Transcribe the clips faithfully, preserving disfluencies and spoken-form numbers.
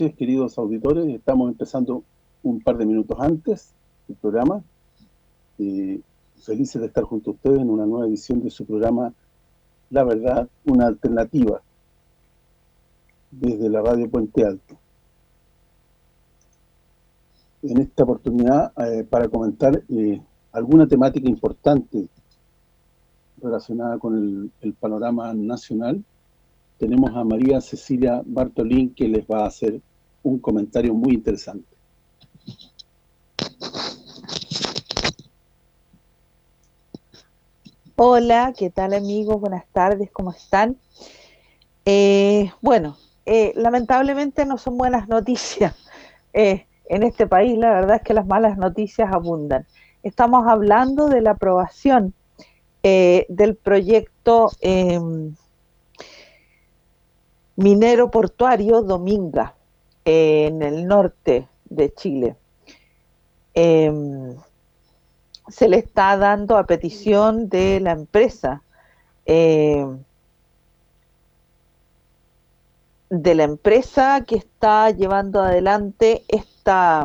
noches, queridos auditores. Estamos empezando un par de minutos antes del programa. Eh, felices de estar junto a ustedes en una nueva edición de su programa La Verdad, una alternativa, desde la radio Puente Alto. En esta oportunidad, eh, para comentar eh, alguna temática importante relacionada con el, el panorama nacional, tenemos a María Cecilia Bartolín, que les va a hacer un comentario muy interesante. Hola, ¿qué tal amigos? Buenas tardes, ¿cómo están? Eh, bueno, eh, lamentablemente no son buenas noticias. Eh, en este país la verdad es que las malas noticias abundan. Estamos hablando de la aprobación eh, del proyecto eh, minero portuario Dominga, eh, en el norte de Chile. Eh, se le está dando a petición de la empresa eh, de la empresa que está llevando adelante esta,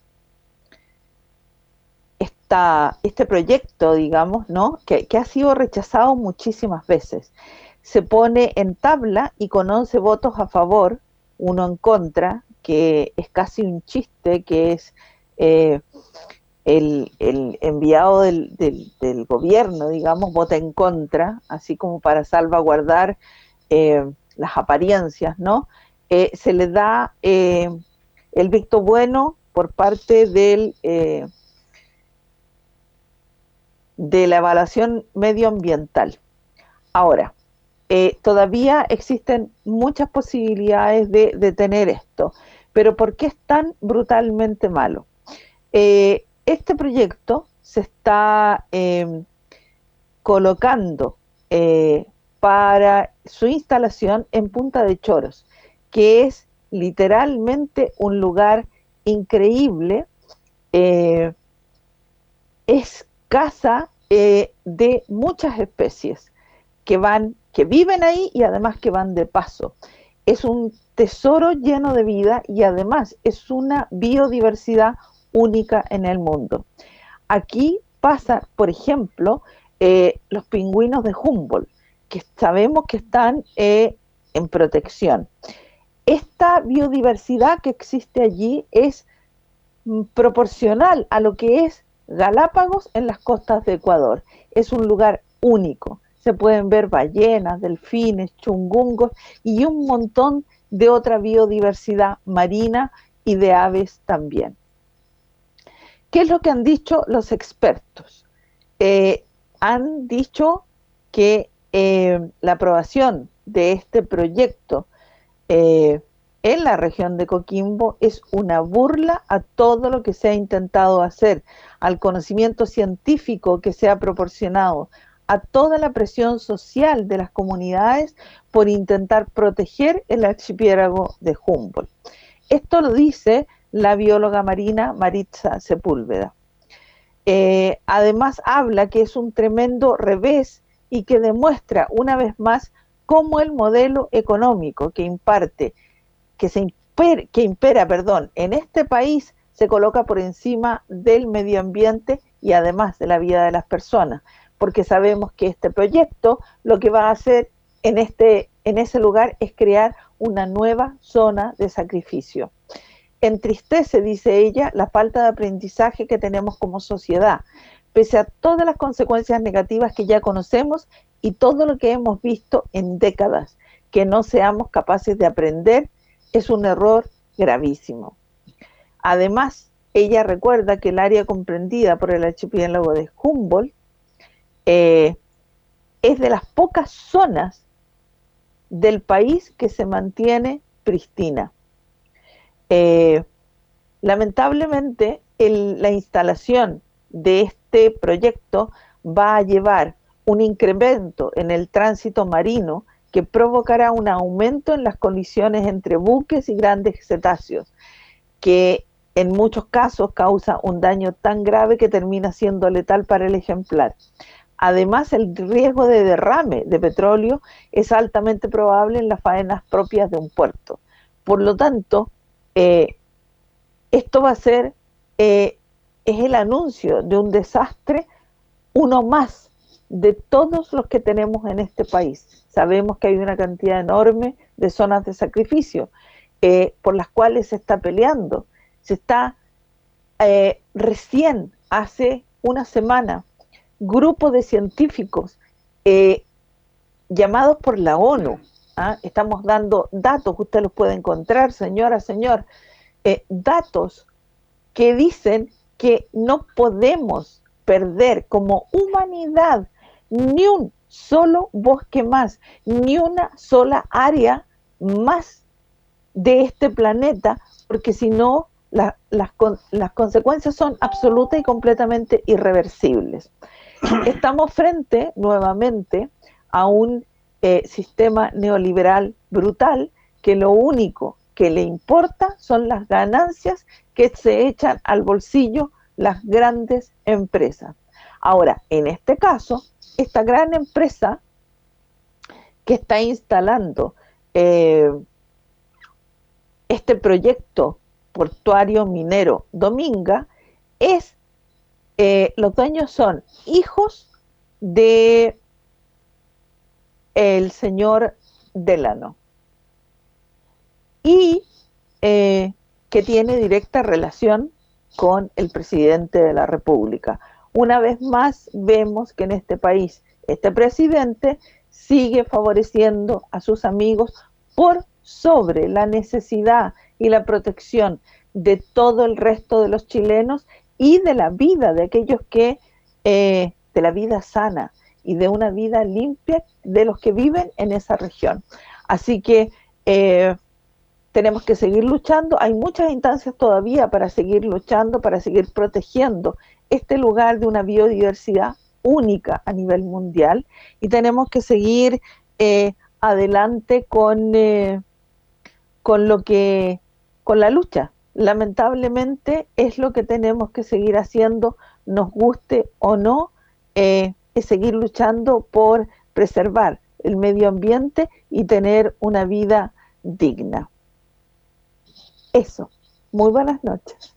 esta, este proyecto, digamos, ¿no? Que, que ha sido rechazado muchísimas veces. Se pone en tabla y con once votos a favor, uno en contra, que es casi un chiste, que es eh, el, el, enviado del, del, del gobierno, digamos, vota en contra, así como para salvaguardar eh, las apariencias, ¿no? Eh, se le da eh, el visto bueno por parte del, eh, de la evaluación medioambiental. Ahora, eh, todavía existen muchas posibilidades de detener esto, pero ¿por qué es tan brutalmente malo? Eh, este proyecto se está eh, colocando eh, para su instalación en Punta de Choros, que es literalmente un lugar increíble, eh, es casa eh, de muchas especies que van, que viven ahí y además que van de paso. Es un tesoro lleno de vida y además es una biodiversidad única en el mundo. Aquí pasa, por ejemplo, eh, los pingüinos de Humboldt, que sabemos que están eh, en protección. Esta biodiversidad que existe allí es mm, proporcional a lo que es Galápagos en las costas de Ecuador. Es un lugar único. Se pueden ver ballenas, delfines, chungungos y un montón de otra biodiversidad marina y de aves también. ¿Qué es lo que han dicho los expertos? Eh, han dicho que eh, la aprobación de este proyecto eh, en la región de Coquimbo es una burla a todo lo que se ha intentado hacer, al conocimiento científico que se ha proporcionado, a toda la presión social de las comunidades por intentar proteger el archipiélago de Humboldt. Esto lo dice la bióloga marina Maritza Sepúlveda. Eh, además habla que es un tremendo revés y que demuestra una vez más cómo el modelo económico que imparte, que, se impera, que impera perdón, en este país se coloca por encima del medio ambiente y además de la vida de las personas, porque sabemos que este proyecto lo que va a hacer en, este, en ese lugar es crear una nueva zona de sacrificio. Entristece, dice ella, la falta de aprendizaje que tenemos como sociedad, pese a todas las consecuencias negativas que ya conocemos y todo lo que hemos visto en décadas. Que no seamos capaces de aprender es un error gravísimo. Además, ella recuerda que el área comprendida por el archipiélago de Humboldt eh, es de las pocas zonas del país que se mantiene pristina. Eh, lamentablemente, el, la instalación de este proyecto va a llevar un incremento en el tránsito marino que provocará un aumento en las colisiones entre buques y grandes cetáceos, que en muchos casos causa un daño tan grave que termina siendo letal para el ejemplar. Además, el riesgo de derrame de petróleo es altamente probable en las faenas propias de un puerto. Por lo tanto, eh, esto va a ser, eh, es el anuncio de un desastre, uno más de todos los que tenemos en este país. Sabemos que hay una cantidad enorme de zonas de sacrificio eh, por las cuales se está peleando. Se está eh, recién, hace una semana, grupo de científicos eh, llamados por la ONU, ¿ah? Estamos dando datos, usted los puede encontrar, señora, señor, eh, datos que dicen que no podemos perder como humanidad ni un solo bosque más, ni una sola área más de este planeta, porque si no, la, las, las consecuencias son absolutas y completamente irreversibles. Estamos frente, nuevamente, a un eh, sistema neoliberal brutal que lo único que le importa son las ganancias que se echan al bolsillo las grandes empresas. Ahora, en este caso, esta gran empresa que está instalando eh, este proyecto portuario minero Dominga, es, eh, los dueños son hijos de el señor Delano y eh, que tiene directa relación con el presidente de la República. Una vez más vemos que en este país este presidente sigue favoreciendo a sus amigos por sobre la necesidad y la protección de todo el resto de los chilenos y de la vida de aquellos que, eh, de la vida sana y de una vida limpia de los que viven en esa región. Así que eh, tenemos que seguir luchando, hay muchas instancias todavía para seguir luchando, para seguir protegiendo este lugar de una biodiversidad única a nivel mundial, y tenemos que seguir eh, adelante con, eh, con lo que, con la lucha. Lamentablemente es lo que tenemos que seguir haciendo, nos guste o no, eh, es seguir luchando por preservar el medio ambiente y tener una vida digna. Eso. Muy buenas noches.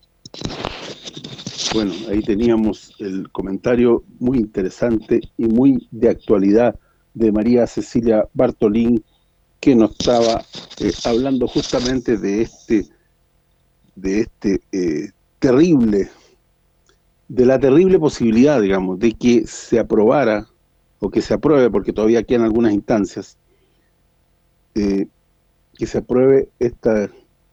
Bueno, ahí teníamos el comentario muy interesante y muy de actualidad de María Cecilia Bartolín, que nos estaba eh, hablando justamente de este de este eh, terrible, de la terrible posibilidad, digamos, de que se aprobara, o que se apruebe, porque todavía quedan algunas instancias, eh, que se apruebe esta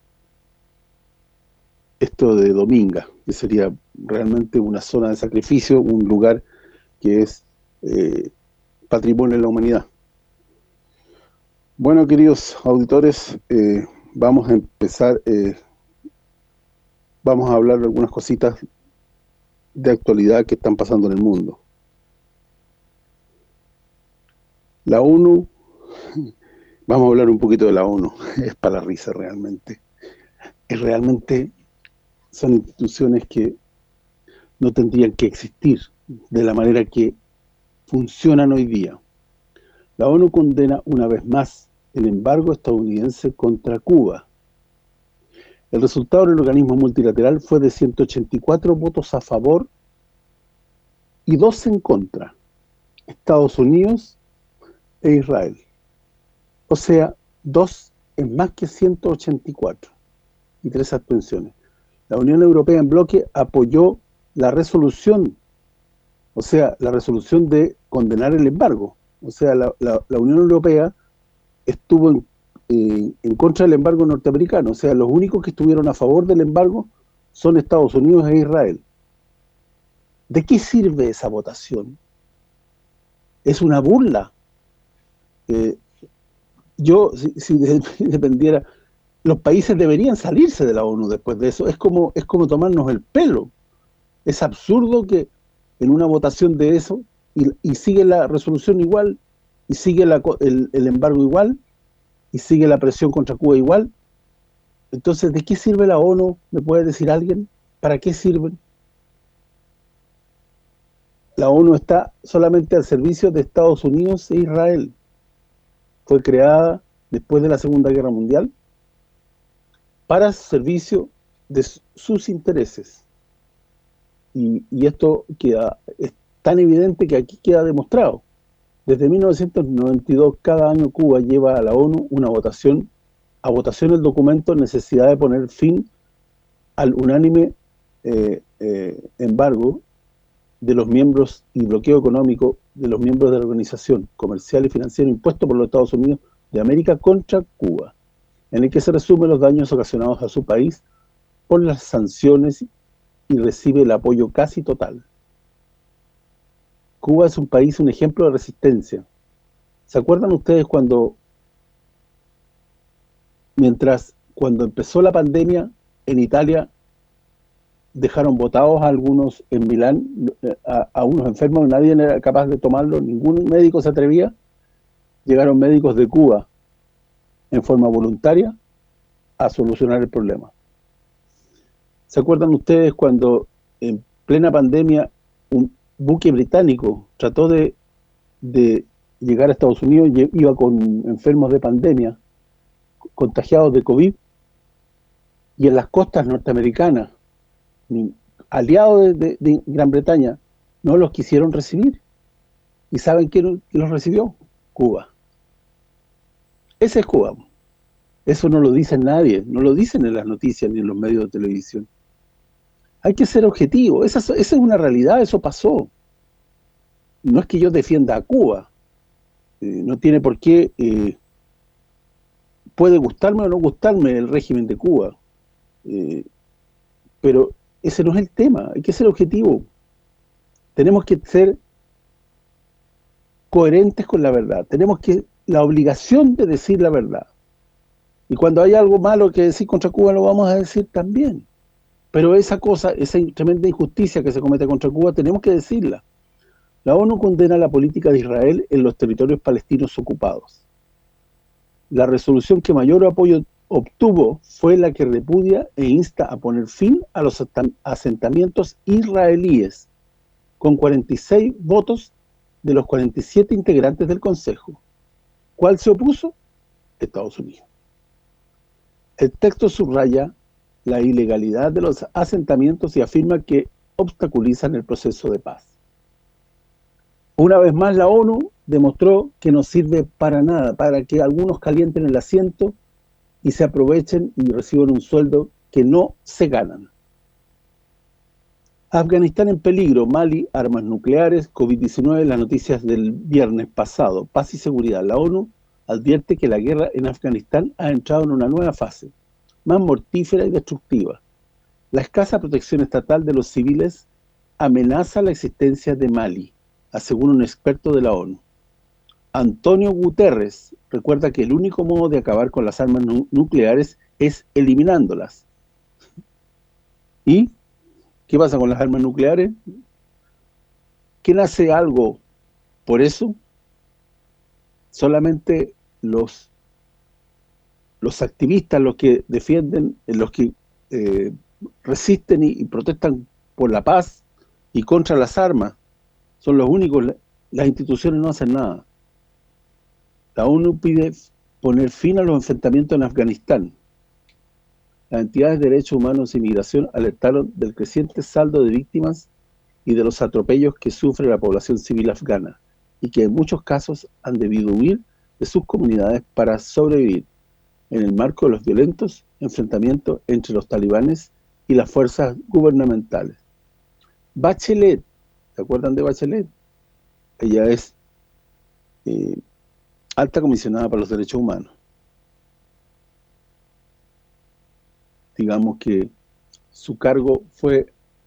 esto de Dominga, que sería realmente una zona de sacrificio, un lugar que es eh, patrimonio de la humanidad. Bueno, queridos auditores, eh, vamos a empezar, eh, vamos a hablar de algunas cositas de actualidad que están pasando en el mundo. La ONU, vamos a hablar un poquito de la ONU, es para la risa realmente. Es realmente, son instituciones que no tendrían que existir de la manera que funcionan hoy día. La ONU condena una vez más el embargo estadounidense contra Cuba. El resultado del organismo multilateral fue de ciento ochenta y cuatro votos a favor y dos en contra, Estados Unidos e Israel. O sea, dos en más que ciento ochenta y cuatro y tres abstenciones. La Unión Europea en bloque apoyó la resolución, o sea, la resolución de condenar el embargo. O sea, la, la, la Unión Europea estuvo en, eh, en contra del embargo norteamericano. O sea, los únicos que estuvieron a favor del embargo son Estados Unidos e Israel. ¿De qué sirve esa votación? Es una burla. Eh, yo, si, si dependiera, los países deberían salirse de la ONU después de eso. Es como, es como tomarnos el pelo. Es absurdo que en una votación de eso, y, y sigue la resolución igual, y sigue la, el, el embargo igual, y sigue la presión contra Cuba igual. Entonces, ¿de qué sirve la ONU? ¿Me puede decir alguien? ¿Para qué sirven? La ONU está solamente al servicio de Estados Unidos e Israel. Fue creada después de la Segunda Guerra Mundial para servicio de sus intereses. Y, y esto queda, es tan evidente que aquí queda demostrado. Desde mil novecientos noventa y dos, cada año Cuba lleva a la ONU una votación, a votación el documento necesidad de poner fin al unánime eh, eh, embargo de los miembros y bloqueo económico de los miembros de la organización comercial y financiera impuesto por los Estados Unidos de América contra Cuba, en el que se resumen los daños ocasionados a su país por las sanciones y recibe el apoyo casi total. Cuba es un país, un ejemplo de resistencia. ¿Se acuerdan ustedes cuando, mientras, cuando empezó la pandemia en Italia, dejaron botados a algunos en Milán, a, a unos enfermos, nadie era capaz de tomarlo, ningún médico se atrevía? Llegaron médicos de Cuba en forma voluntaria a solucionar el problema. ¿Se acuerdan ustedes cuando en plena pandemia un buque británico trató de, de llegar a Estados Unidos, iba con enfermos de pandemia, contagiados de COVID, y en las costas norteamericanas, aliados de, de, de Gran Bretaña, no los quisieron recibir? ¿Y saben quién los recibió? Cuba. Ese es Cuba. Eso no lo dice nadie, no lo dicen en las noticias ni en los medios de televisión. Hay que ser objetivo, esa, esa es una realidad, eso pasó. No es que yo defienda a Cuba, eh, no tiene por qué, eh, puede gustarme o no gustarme el régimen de Cuba, eh, pero ese no es el tema, hay que ser objetivo. Tenemos que ser coherentes con la verdad, tenemos que la obligación de decir la verdad. Y cuando hay algo malo que decir contra Cuba, lo vamos a decir también. Pero esa cosa, esa tremenda injusticia que se comete contra Cuba, tenemos que decirla. La ONU condena la política de Israel en los territorios palestinos ocupados. La resolución que mayor apoyo obtuvo fue la que repudia e insta a poner fin a los asentamientos israelíes, con cuarenta y seis votos de los cuarenta y siete integrantes del Consejo. ¿Cuál se opuso? Estados Unidos. El texto subraya la ilegalidad de los asentamientos y afirma que obstaculizan el proceso de paz. Una vez más la ONU demostró que no sirve para nada, para que algunos calienten el asiento y se aprovechen y reciban un sueldo que no se ganan. Afganistán en peligro, Mali, armas nucleares, COVID diecinueve, las noticias del viernes pasado, paz y seguridad. La ONU advierte que la guerra en Afganistán ha entrado en una nueva fase, más mortífera y destructiva. La escasa protección estatal de los civiles amenaza la existencia de Mali, asegura un experto de la ONU. Antonio Guterres recuerda que el único modo de acabar con las armas nu nucleares es eliminándolas. ¿Y qué pasa con las armas nucleares? ¿Quién hace algo por eso? Solamente los los activistas, los que defienden, los que eh, resisten y, y protestan por la paz y contra las armas, son los únicos. Las instituciones no hacen nada. La ONU pide poner fin a los enfrentamientos en Afganistán. Las entidades de derechos humanos e inmigración alertaron del creciente saldo de víctimas y de los atropellos que sufre la población civil afgana, y que en muchos casos han debido huir de sus comunidades para sobrevivir en el marco de los violentos enfrentamientos entre los talibanes y las fuerzas gubernamentales. Bachelet, ¿se acuerdan de Bachelet? Ella es eh, alta comisionada para los derechos humanos. Digamos que su cargo fue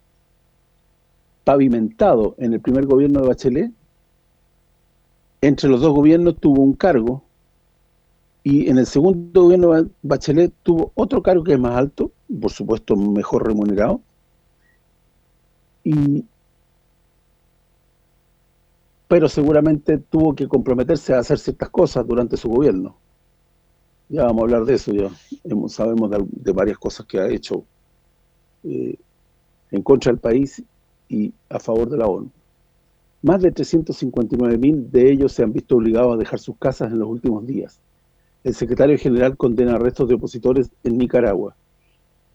pavimentado en el primer gobierno de Bachelet. Entre los dos gobiernos tuvo un cargo, y en el segundo gobierno Bachelet tuvo otro cargo que es más alto, por supuesto mejor remunerado, y pero seguramente tuvo que comprometerse a hacer ciertas cosas durante su gobierno. Ya vamos a hablar de eso, ya hemos, sabemos de, de varias cosas que ha hecho eh, en contra del país y a favor de la ONU. Más de trescientos cincuenta y nueve mil de ellos se han visto obligados a dejar sus casas en los últimos días. El secretario general condena arrestos de opositores en Nicaragua.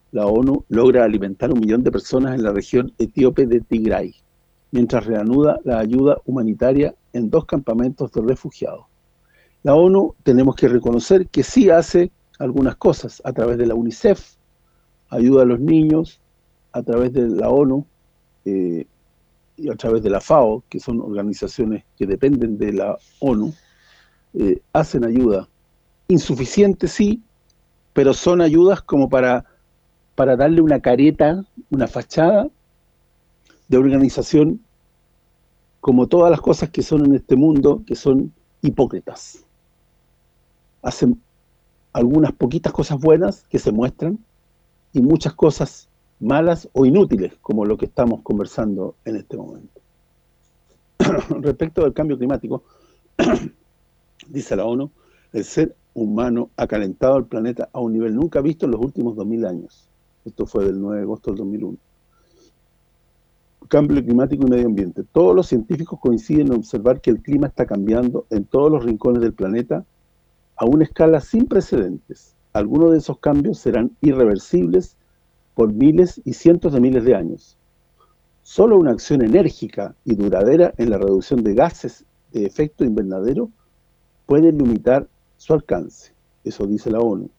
la ONU logra alimentar a un millón de personas en la región etíope de Tigray, mientras reanuda la ayuda humanitaria en dos campamentos de refugiados. La ONU, tenemos que reconocer que sí hace algunas cosas a través de la UNICEF, ayuda a los niños, a través de la ONU eh, y a través de la FAO, que son organizaciones que dependen de la ONU, eh, hacen ayuda. Insuficiente sí, pero son ayudas como para, para darle una careta, una fachada de organización, como todas las cosas que son en este mundo, que son hipócritas. Hacen algunas poquitas cosas buenas que se muestran y muchas cosas malas o inútiles, como lo que estamos conversando en este momento. Respecto al cambio climático, dice la ONU, el ser humano ha calentado el planeta a un nivel nunca visto en los últimos dos mil años. Esto fue del nueve de agosto del dos mil uno. Cambio climático y medio ambiente. Todos los científicos coinciden en observar que el clima está cambiando en todos los rincones del planeta a una escala sin precedentes. Algunos de esos cambios serán irreversibles por miles y cientos de miles de años. Solo una acción enérgica y duradera en la reducción de gases de efecto invernadero puede limitar su alcance. Eso dice la ONU.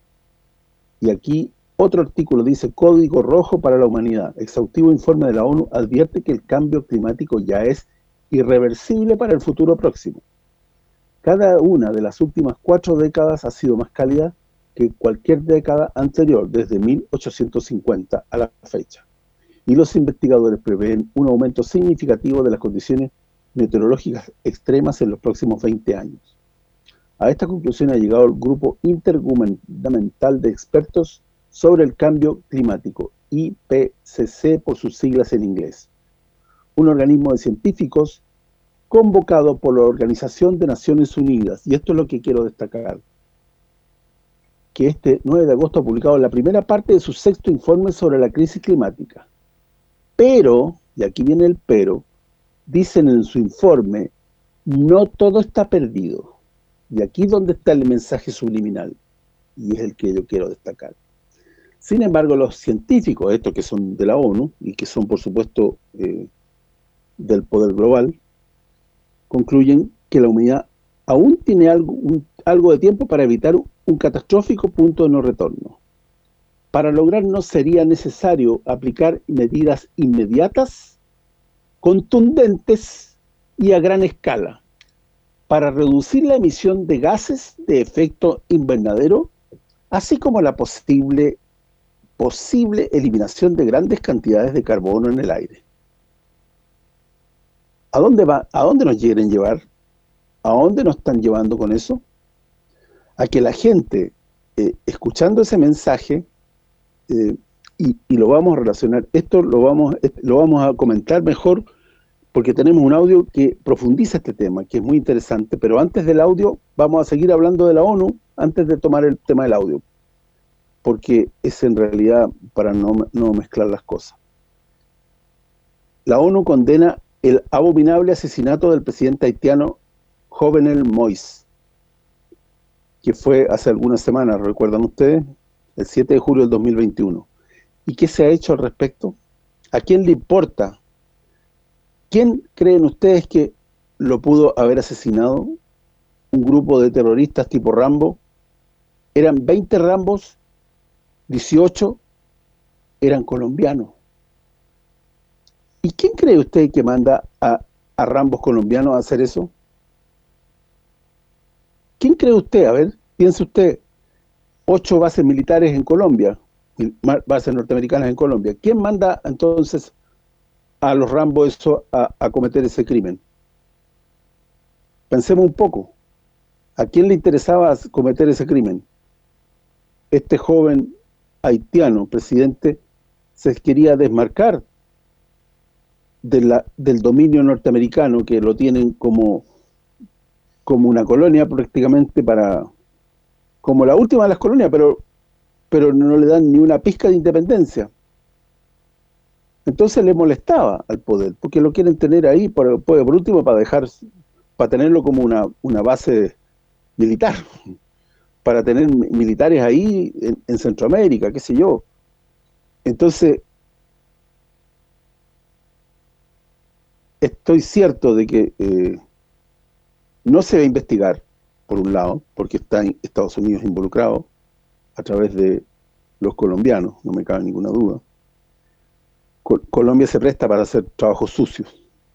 Y aquí otro artículo dice: Código Rojo para la Humanidad. Exhaustivo informe de la ONU advierte que el cambio climático ya es irreversible para el futuro próximo. Cada una de las últimas cuatro décadas ha sido más cálida que cualquier década anterior, desde mil ochocientos cincuenta a la fecha. Y los investigadores prevén un aumento significativo de las condiciones meteorológicas extremas en los próximos veinte años. A esta conclusión ha llegado el Grupo Intergubernamental de Expertos sobre el Cambio Climático, I P C C por sus siglas en inglés, un organismo de científicos convocado por la Organización de Naciones Unidas. Y esto es lo que quiero destacar, que este nueve de agosto ha publicado la primera parte de su sexto informe sobre la crisis climática. Pero, y aquí viene el pero, dicen en su informe, no todo está perdido. Y aquí es donde está el mensaje subliminal, y es el que yo quiero destacar. Sin embargo, los científicos, estos que son de la ONU, y que son por supuesto eh, del poder global, concluyen que la humanidad aún tiene algo, un, algo de tiempo para evitar un, un catastrófico punto de no retorno. Para lograrlo sería necesario aplicar medidas inmediatas, contundentes y a gran escala, para reducir la emisión de gases de efecto invernadero, así como la posible, posible eliminación de grandes cantidades de carbono en el aire. ¿A dónde va? ¿A dónde nos quieren llevar? ¿A dónde nos están llevando con eso? A que la gente, eh, escuchando ese mensaje, eh, y, y lo vamos a relacionar, esto lo vamos, lo vamos a comentar mejor, porque tenemos un audio que profundiza este tema, que es muy interesante, pero antes del audio vamos a seguir hablando de la ONU, antes de tomar el tema del audio, porque es en realidad para no, no mezclar las cosas. La ONU condena el abominable asesinato del presidente haitiano Jovenel Moïse, que fue hace algunas semanas, ¿recuerdan ustedes? El siete de julio del dos mil veintiuno. ¿Y qué se ha hecho al respecto? ¿A quién le importa? ¿Quién creen ustedes que lo pudo haber asesinado? Un grupo de terroristas tipo Rambo. Eran veinte Rambos, dieciocho eran colombianos. ¿Y quién cree usted que manda a, a Rambos colombianos a hacer eso? ¿Quién cree usted? A ver, piense usted, ocho bases militares en Colombia, bases norteamericanas en Colombia. ¿Quién manda entonces a los Rambo eso a, a cometer ese crimen? Pensemos un poco. ¿A quién le interesaba cometer ese crimen? Este joven haitiano, presidente, se quería desmarcar de la, del dominio norteamericano, que lo tienen como, como una colonia prácticamente, para como la última de las colonias, pero, pero no le dan ni una pizca de independencia. Entonces le molestaba al poder, porque lo quieren tener ahí, por, por último, para dejar, para tenerlo como una, una base militar, para tener militares ahí en, en Centroamérica, qué sé yo. Entonces, estoy cierto de que eh, no se va a investigar, por un lado, porque está en Estados Unidos involucrado a través de los colombianos, no me cabe ninguna duda. Col- Colombia se presta para hacer trabajos sucios.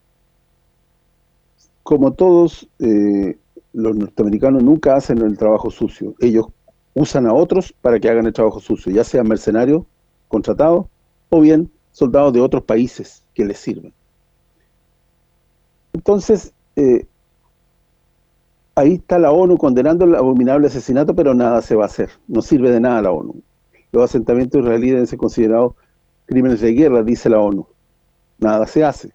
Como todos, eh, los norteamericanos nunca hacen el trabajo sucio. Ellos usan a otros para que hagan el trabajo sucio, ya sean mercenarios contratados o bien soldados de otros países que les sirven. Entonces, eh, ahí está la ONU condenando el abominable asesinato, pero nada se va a hacer. No sirve de nada la ONU. Los asentamientos israelíes deben ser considerados crímenes de guerra, dice la ONU. Nada se hace.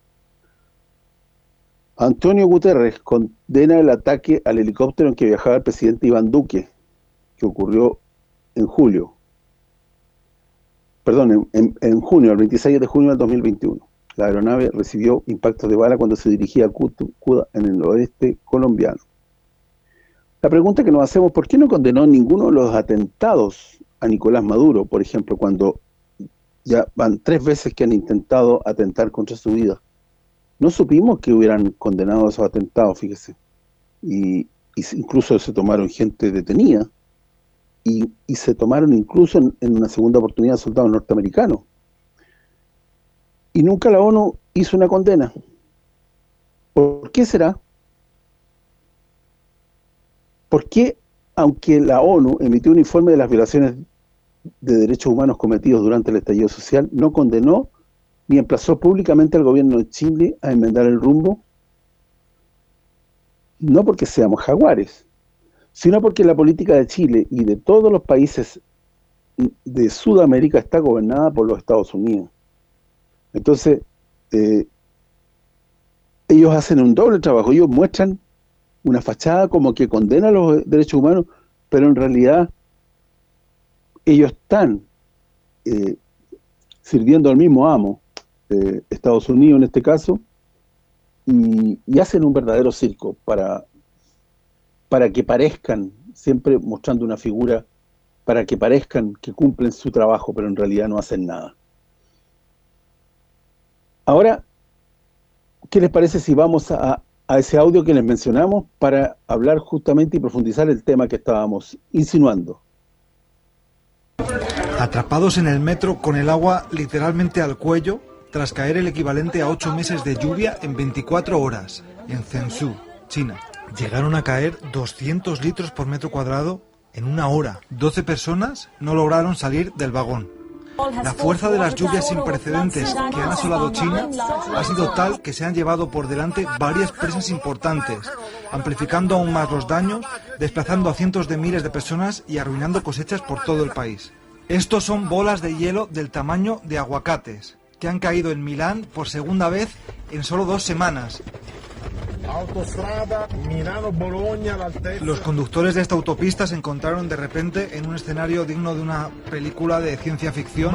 Antonio Guterres condena el ataque al helicóptero en que viajaba el presidente Iván Duque, que ocurrió en julio. Perdón, en, en, en junio, el veintiséis de junio del dos mil veintiuno. La aeronave recibió impactos de bala cuando se dirigía a Cúcuta, en el oeste colombiano. La pregunta que nos hacemos, ¿por qué no condenó ninguno de los atentados a Nicolás Maduro, por ejemplo, cuando ya van tres veces que han intentado atentar contra su vida? No supimos que hubieran condenado esos atentados, fíjese. Y, y incluso se tomaron gente detenida y, y se tomaron incluso en, en una segunda oportunidad soldados norteamericanos. Y nunca la ONU hizo una condena. ¿Por qué será? ¿Por qué, aunque la ONU emitió un informe de las violaciones de derechos humanos cometidos durante el estallido social, no condenó ni emplazó públicamente al gobierno de Chile a enmendar el rumbo? No porque seamos jaguares, sino porque la política de Chile y de todos los países de Sudamérica está gobernada por los Estados Unidos. Entonces, eh, ellos hacen un doble trabajo. Ellos muestran una fachada como que condena los derechos humanos, pero en realidad ellos están eh, sirviendo al mismo amo, eh, Estados Unidos en este caso, y, y hacen un verdadero circo para, para que parezcan, siempre mostrando una figura, para que parezcan que cumplen su trabajo, pero en realidad no hacen nada. Ahora, ¿qué les parece si vamos a, a ese audio que les mencionamos para hablar justamente y profundizar el tema que estábamos insinuando? Atrapados en el metro con el agua literalmente al cuello, tras caer el equivalente a ocho meses de lluvia en veinticuatro horas, en Zhengzhou, China. Llegaron a caer doscientos litros por metro cuadrado en una hora. doce personas no lograron salir del vagón. La fuerza de las lluvias sin precedentes que han asolado China ha sido tal que se han llevado por delante varias presas importantes, amplificando aún más los daños, desplazando a cientos de miles de personas y arruinando cosechas por todo el país. Estos son bolas de hielo del tamaño de aguacates, que han caído en Milán por segunda vez en solo dos semanas. Los conductores de esta autopista se encontraron de repente en un escenario digno de una película de ciencia ficción,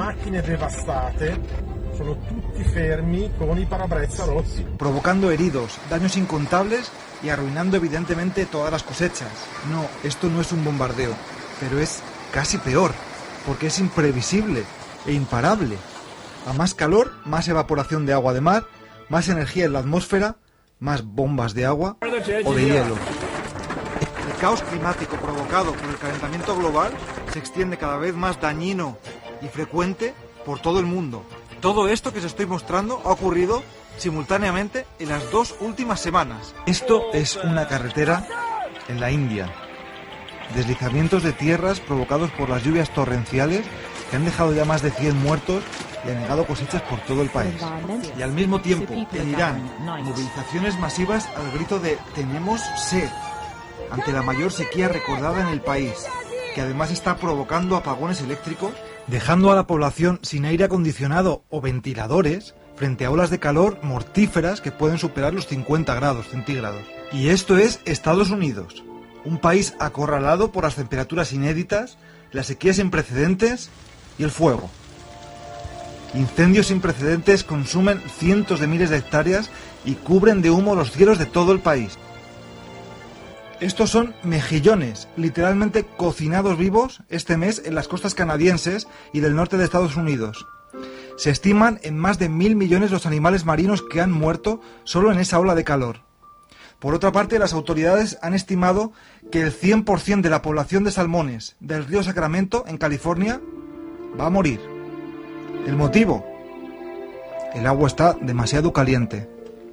provocando heridos, daños incontables y arruinando evidentemente todas las cosechas. No, esto no es un bombardeo, pero es casi peor, porque es imprevisible e imparable. A más calor, más evaporación de agua de mar, más energía en la atmósfera, más bombas de agua o de hielo. El caos climático provocado por el calentamiento global se extiende cada vez más dañino y frecuente por todo el mundo. Todo esto que os estoy mostrando ha ocurrido simultáneamente en las dos últimas semanas. Esto es una carretera en la India. Deslizamientos de tierras provocados por las lluvias torrenciales que han dejado ya más de cien muertos y anegado cosechas por todo el país. Y al mismo tiempo, en Irán, movilizaciones masivas al grito de «tenemos sed», ante la mayor sequía recordada en el país, que además está provocando apagones eléctricos, dejando a la población sin aire acondicionado o ventiladores frente a olas de calor mortíferas que pueden superar los cincuenta grados centígrados. Y esto es Estados Unidos, un país acorralado por las temperaturas inéditas, las sequías sin precedentes y el fuego. Incendios sin precedentes consumen cientos de miles de hectáreas y cubren de humo los cielos de todo el país. Estos son mejillones, literalmente cocinados vivos este mes en las costas canadienses y del norte de Estados Unidos. Se estiman en más de mil millones los animales marinos que han muerto solo en esa ola de calor. Por otra parte, las autoridades han estimado que el cien por ciento de la población de salmones del río Sacramento, en California, va a morir. ¿El motivo? El agua está demasiado caliente.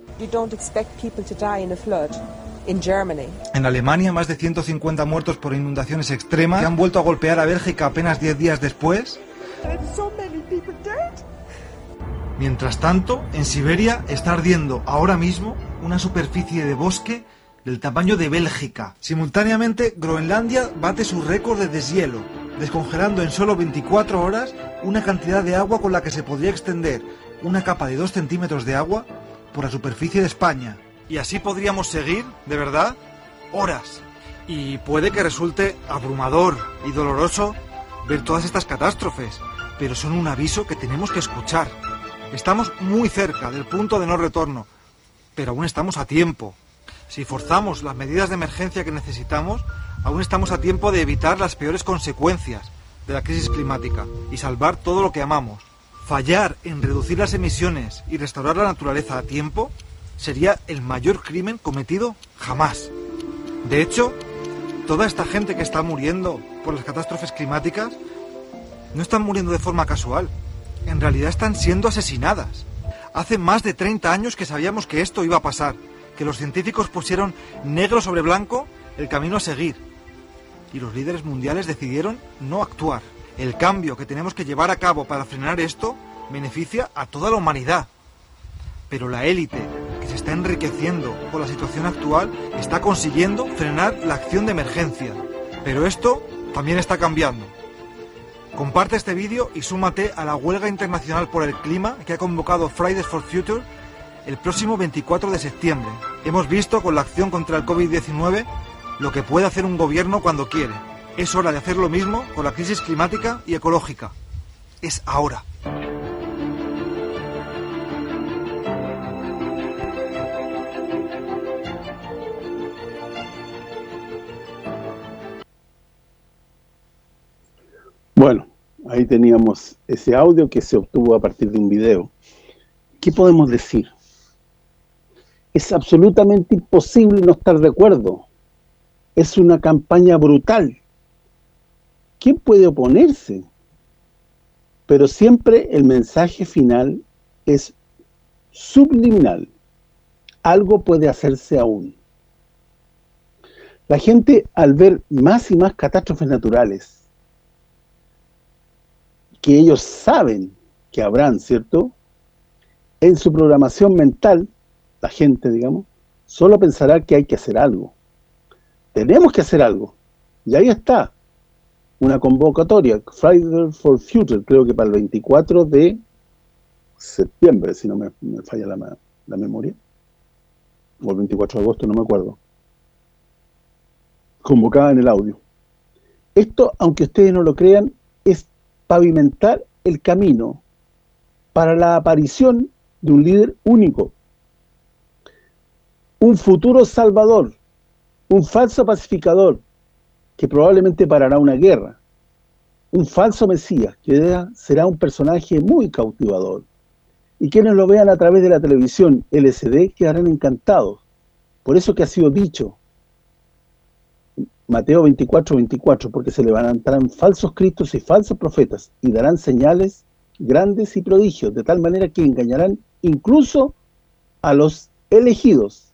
En Alemania, más de ciento cincuenta muertos por inundaciones extremas que han vuelto a golpear a Bélgica apenas diez días después. Mientras tanto, en Siberia está ardiendo ahora mismo una superficie de bosque del tamaño de Bélgica. Simultáneamente, Groenlandia bate su récord de deshielo, descongelando en solo veinticuatro horas una cantidad de agua con la que se podría extender una capa de dos centímetros de agua por la superficie de España. Y así podríamos seguir, de verdad, horas. Y puede que resulte abrumador y doloroso ver todas estas catástrofes, pero son un aviso que tenemos que escuchar. Estamos muy cerca del punto de no retorno, pero aún estamos a tiempo. Si forzamos las medidas de emergencia que necesitamos, aún estamos a tiempo de evitar las peores consecuencias de la crisis climática y salvar todo lo que amamos. Fallar en reducir las emisiones y restaurar la naturaleza a tiempo sería el mayor crimen cometido jamás. De hecho, toda esta gente que está muriendo por las catástrofes climáticas no están muriendo de forma casual. En realidad están siendo asesinadas. Hace más de treinta años que sabíamos que esto iba a pasar, que los científicos pusieron negro sobre blanco el camino a seguir. Y los líderes mundiales decidieron no actuar. El cambio que tenemos que llevar a cabo para frenar esto beneficia a toda la humanidad. Pero la élite, que se está enriqueciendo con la situación actual, está consiguiendo frenar la acción de emergencia. Pero esto también está cambiando. Comparte este vídeo y súmate a la huelga internacional por el clima que ha convocado Fridays for Future el próximo veinticuatro de septiembre. Hemos visto con la acción contra el COVID diecinueve lo que puede hacer un gobierno cuando quiere. Es hora de hacer lo mismo con la crisis climática y ecológica. Es ahora. Bueno, ahí teníamos ese audio que se obtuvo a partir de un video. ¿Qué podemos decir? Es absolutamente imposible no estar de acuerdo. Es una campaña brutal. ¿Quién puede oponerse? Pero siempre el mensaje final es subliminal. Algo puede hacerse aún. La gente, al ver más y más catástrofes naturales, que ellos saben que habrán, ¿cierto? En su programación mental, la gente, digamos, solo pensará que hay que hacer algo. Tenemos que hacer algo. Y ahí está, una convocatoria, Fridays for Future, creo que para el veinticuatro de septiembre, si no me, me falla la, la memoria, o el veinticuatro de agosto, no me acuerdo, convocada en el audio. Esto, aunque ustedes no lo crean, es pavimentar el camino para la aparición de un líder único, un futuro salvador, un falso pacificador que probablemente parará una guerra, un falso mesías que será un personaje muy cautivador, y quienes lo vean a través de la televisión L C D quedarán encantados. Por eso que ha sido dicho Mateo veinticuatro, veinticuatro, porque se levantarán falsos cristos y falsos profetas, y darán señales grandes y prodigios, de tal manera que engañarán incluso a los elegidos.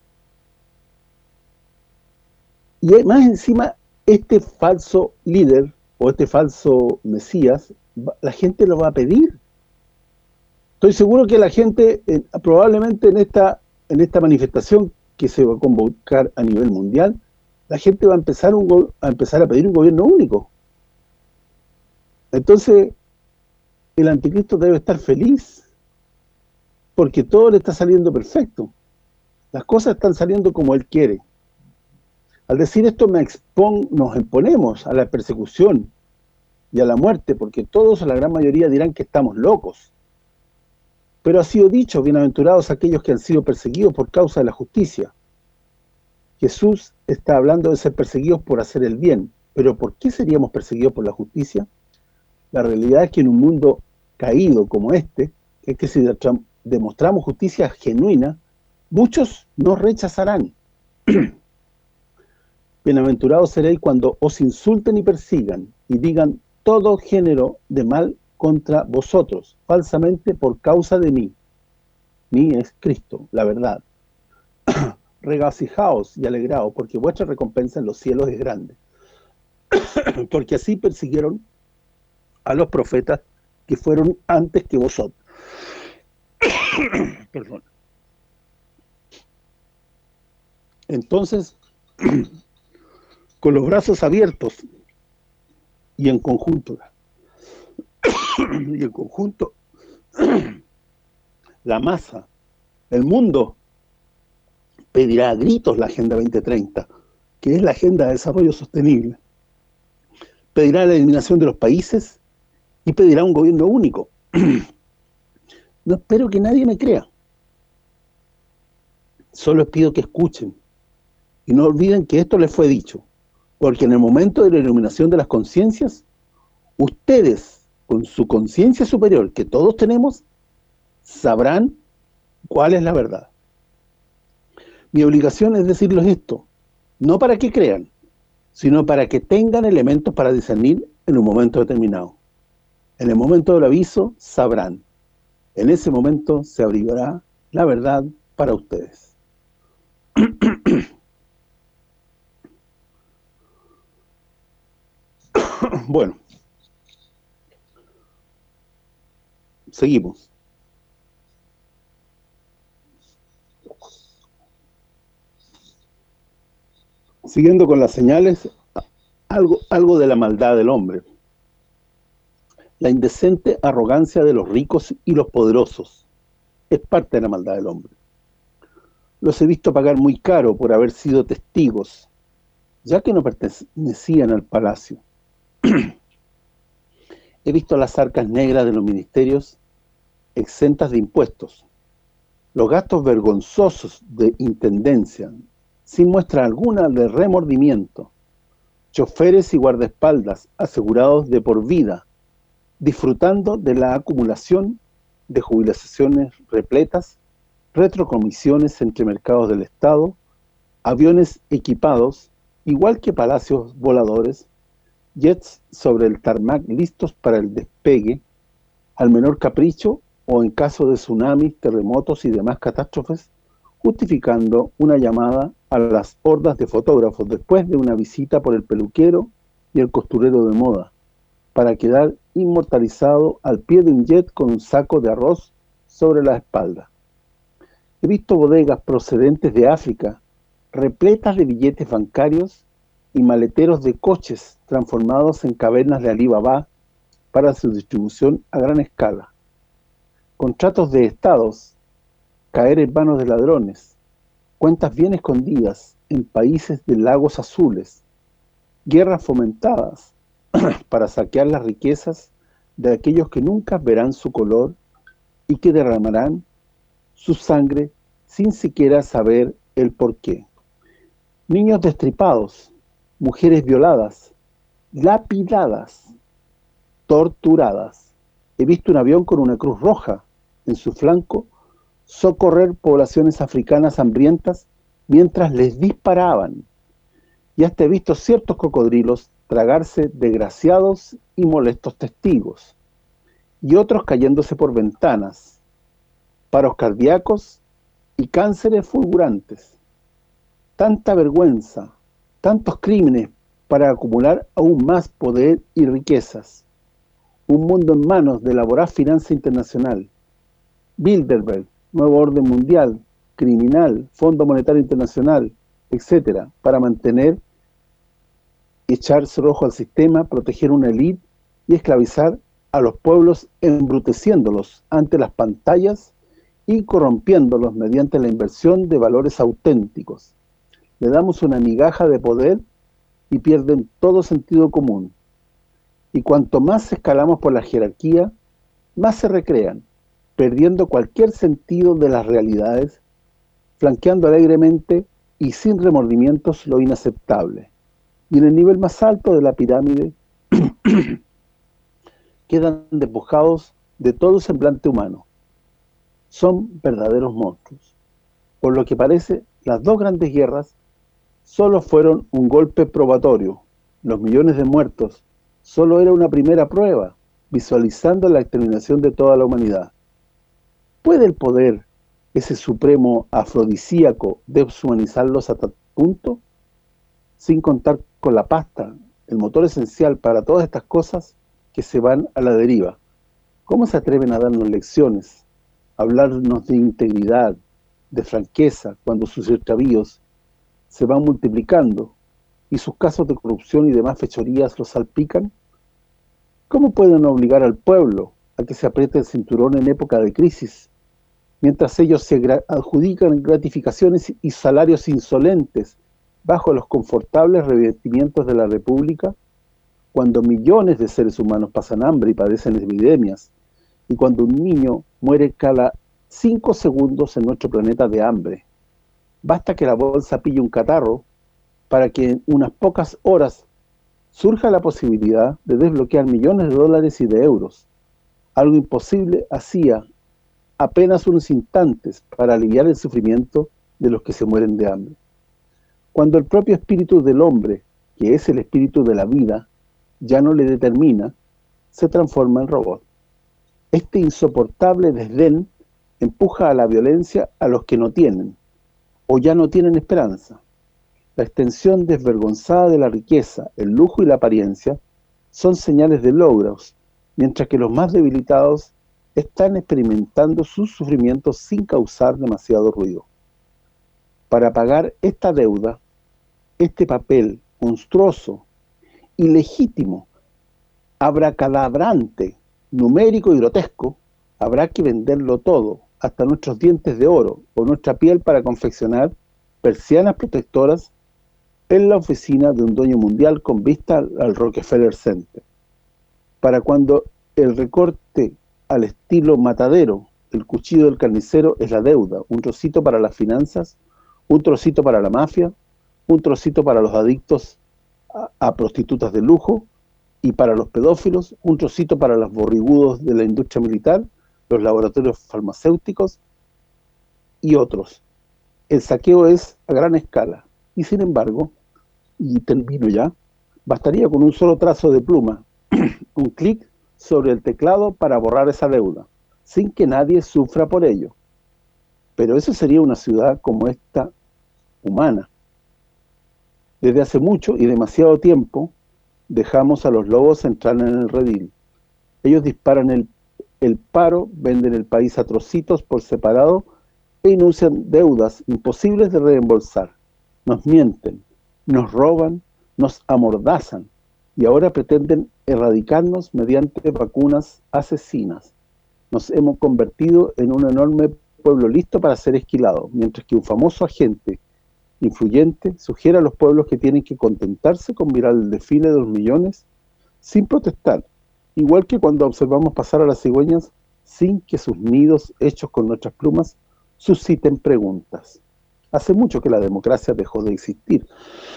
Y más encima, este falso líder, o este falso mesías, la gente lo va a pedir. Estoy seguro que la gente, eh, probablemente en esta, en esta manifestación que se va a convocar a nivel mundial, la gente va a empezar un a empezar a pedir un gobierno único. Entonces, el anticristo debe estar feliz, porque todo le está saliendo perfecto. Las cosas están saliendo como él quiere. Al decir esto, me expon, nos exponemos a la persecución y a la muerte, porque todos, la gran mayoría, dirán que estamos locos. Pero ha sido dicho, bienaventurados aquellos que han sido perseguidos por causa de la justicia. Jesús está hablando de ser perseguidos por hacer el bien. ¿Pero por qué seríamos perseguidos por la justicia? La realidad es que en un mundo caído como este, es que si demostramos justicia genuina, muchos nos rechazarán. Bienaventurados seréis cuando os insulten y persigan, y digan todo género de mal contra vosotros, falsamente por causa de mí. Mí es Cristo, la verdad. Regocijaos y alegraos, porque vuestra recompensa en los cielos es grande. Porque así persiguieron a los profetas que fueron antes que vosotros. Perdón. Entonces, con los brazos abiertos y en conjunto, y en conjunto, la masa, el mundo, pedirá a gritos la Agenda veinte treinta, que es la Agenda de Desarrollo Sostenible. Pedirá la eliminación de los países y pedirá un gobierno único. No espero que nadie me crea. Solo les pido que escuchen y no olviden que esto les fue dicho, porque en el momento de la iluminación de las conciencias, ustedes, con su conciencia superior que todos tenemos, sabrán cuál es la verdad. Mi obligación es decirles esto, no para que crean, sino para que tengan elementos para discernir en un momento determinado. En el momento del aviso, sabrán. En ese momento se abrirá la verdad para ustedes. Bueno, seguimos. Siguiendo con las señales, algo, algo de la maldad del hombre. La indecente arrogancia de los ricos y los poderosos es parte de la maldad del hombre. Los he visto pagar muy caro por haber sido testigos, ya que no pertenecían al palacio. He visto las arcas negras de los ministerios exentas de impuestos, los gastos vergonzosos de intendencia, sin muestra alguna de remordimiento, choferes y guardaespaldas asegurados de por vida, disfrutando de la acumulación de jubilaciones repletas, retrocomisiones entre mercados del Estado, aviones equipados, igual que palacios voladores, jets sobre el tarmac listos para el despegue, al menor capricho o en caso de tsunamis, terremotos y demás catástrofes, justificando una llamada a las hordas de fotógrafos después de una visita por el peluquero y el costurero de moda, para quedar inmortalizado al pie de un jet con un saco de arroz sobre la espalda. He visto bodegas procedentes de África, repletas de billetes bancarios y maleteros de coches transformados en cavernas de Alibaba para su distribución a gran escala. Contratos de estados caer en manos de ladrones, cuentas bien escondidas en países de lagos azules, guerras fomentadas para saquear las riquezas de aquellos que nunca verán su color y que derramarán su sangre sin siquiera saber el porqué. Niños destripados, mujeres violadas, lapidadas, torturadas. He visto un avión con una cruz roja en su flanco socorrer poblaciones africanas hambrientas mientras les disparaban. Y hasta he visto ciertos cocodrilos tragarse desgraciados y molestos testigos, y otros cayéndose por ventanas, paros cardíacos y cánceres fulgurantes. Tanta vergüenza, tantos crímenes para acumular aún más poder y riquezas. Un mundo en manos de la voraz finanza internacional, Bilderberg, Nuevo Orden Mundial, criminal, Fondo Monetario Internacional, etcétera, para mantener, echarse rojo al sistema, proteger una élite y esclavizar a los pueblos, embruteciéndolos ante las pantallas y corrompiéndolos mediante la inversión de valores auténticos. Le damos una migaja de poder y pierden todo sentido común. Y cuanto más escalamos por la jerarquía, más se recrean, perdiendo cualquier sentido de las realidades, flanqueando alegremente y sin remordimientos lo inaceptable. Y en el nivel más alto de la pirámide quedan despojados de todo semblante humano, son verdaderos monstruos. Por lo que parece, las dos grandes guerras solo fueron un golpe probatorio. Los millones de muertos solo era una primera prueba, visualizando la exterminación de toda la humanidad. ¿Puede el poder, ese supremo afrodisíaco, deshumanizarlos a tal punto? Sin contar con la pasta, el motor esencial para todas estas cosas que se van a la deriva. ¿Cómo se atreven a darnos lecciones, a hablarnos de integridad, de franqueza, cuando sus extravíos se van multiplicando y sus casos de corrupción y demás fechorías los salpican? ¿Cómo pueden obligar al pueblo a que se apriete el cinturón en época de crisis, mientras ellos se adjudican gratificaciones y salarios insolentes bajo los confortables revestimientos de la República, cuando millones de seres humanos pasan hambre y padecen epidemias, y cuando un niño muere cada cinco segundos en nuestro planeta de hambre? Basta que la bolsa pille un catarro para que en unas pocas horas surja la posibilidad de desbloquear millones de dólares y de euros, algo imposible hacía apenas unos instantes para aliviar el sufrimiento de los que se mueren de hambre. Cuando el propio espíritu del hombre, que es el espíritu de la vida, ya no le determina, se transforma en robot. Este insoportable desdén empuja a la violencia a los que no tienen, o ya no tienen esperanza. La extensión desvergonzada de la riqueza, el lujo y la apariencia son señales de logros, mientras que los más debilitados están experimentando sus sufrimientos sin causar demasiado ruido. Para pagar esta deuda, este papel monstruoso, ilegítimo, abracadabrante, numérico y grotesco, habrá que venderlo todo, hasta nuestros dientes de oro o nuestra piel, para confeccionar persianas protectoras en la oficina de un dueño mundial con vista al Rockefeller Center. Para cuando el recorte al estilo matadero, el cuchillo del carnicero es la deuda, un trocito para las finanzas, un trocito para la mafia, un trocito para los adictos a, a prostitutas de lujo, y para los pedófilos, un trocito para los borrigudos de la industria militar, los laboratorios farmacéuticos y otros. El saqueo es a gran escala, y sin embargo, y termino ya, bastaría con un solo trazo de pluma, un clic sobre el teclado para borrar esa deuda, sin que nadie sufra por ello. Pero eso sería una ciudad como esta, humana. Desde hace mucho y demasiado tiempo, dejamos a los lobos entrar en el redil. Ellos disparan el, el paro, venden el país a trocitos por separado e enuncian deudas imposibles de reembolsar. Nos mienten, nos roban, nos amordazan y ahora pretenden erradicarnos mediante vacunas asesinas. Nos hemos convertido en un enorme pueblo listo para ser esquilado, mientras que un famoso agente influyente sugiere a los pueblos que tienen que contentarse con mirar el desfile de los millones sin protestar, igual que cuando observamos pasar a las cigüeñas sin que sus nidos hechos con nuestras plumas susciten preguntas. Hace mucho que la democracia dejó de existir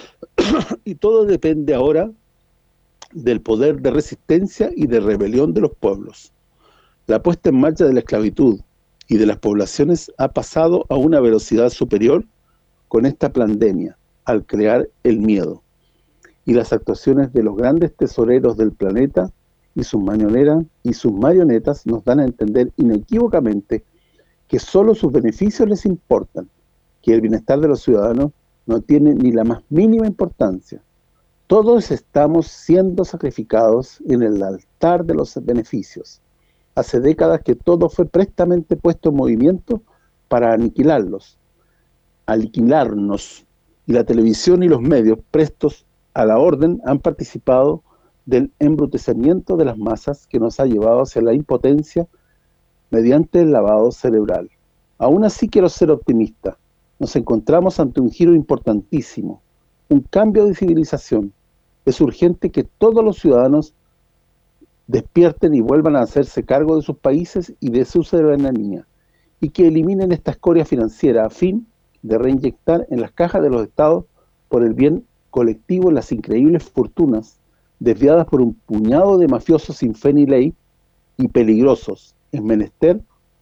y todo depende ahora del poder de resistencia y de rebelión de los pueblos. La puesta en marcha de la esclavitud y de las poblaciones ha pasado a una velocidad superior con esta pandemia, al crear el miedo. Y las actuaciones de los grandes tesoreros del planeta y sus marionetas, y sus marionetas nos dan a entender inequívocamente que solo sus beneficios les importan, que el bienestar de los ciudadanos no tiene ni la más mínima importancia. Todos estamos siendo sacrificados en el altar de los beneficios. Hace décadas que todo fue prestamente puesto en movimiento para aniquilarlos, aniquilarnos, y la televisión y los medios prestos a la orden han participado del embrutecimiento de las masas que nos ha llevado hacia la impotencia mediante el lavado cerebral. Aún así quiero ser optimista. Nos encontramos ante un giro importantísimo, un cambio de civilización. Es urgente que todos los ciudadanos despierten y vuelvan a hacerse cargo de sus países y de su soberanía, y que eliminen esta escoria financiera a fin de reinyectar en las cajas de los estados por el bien colectivo las increíbles fortunas desviadas por un puñado de mafiosos sin fe ni ley y peligrosos. Es menester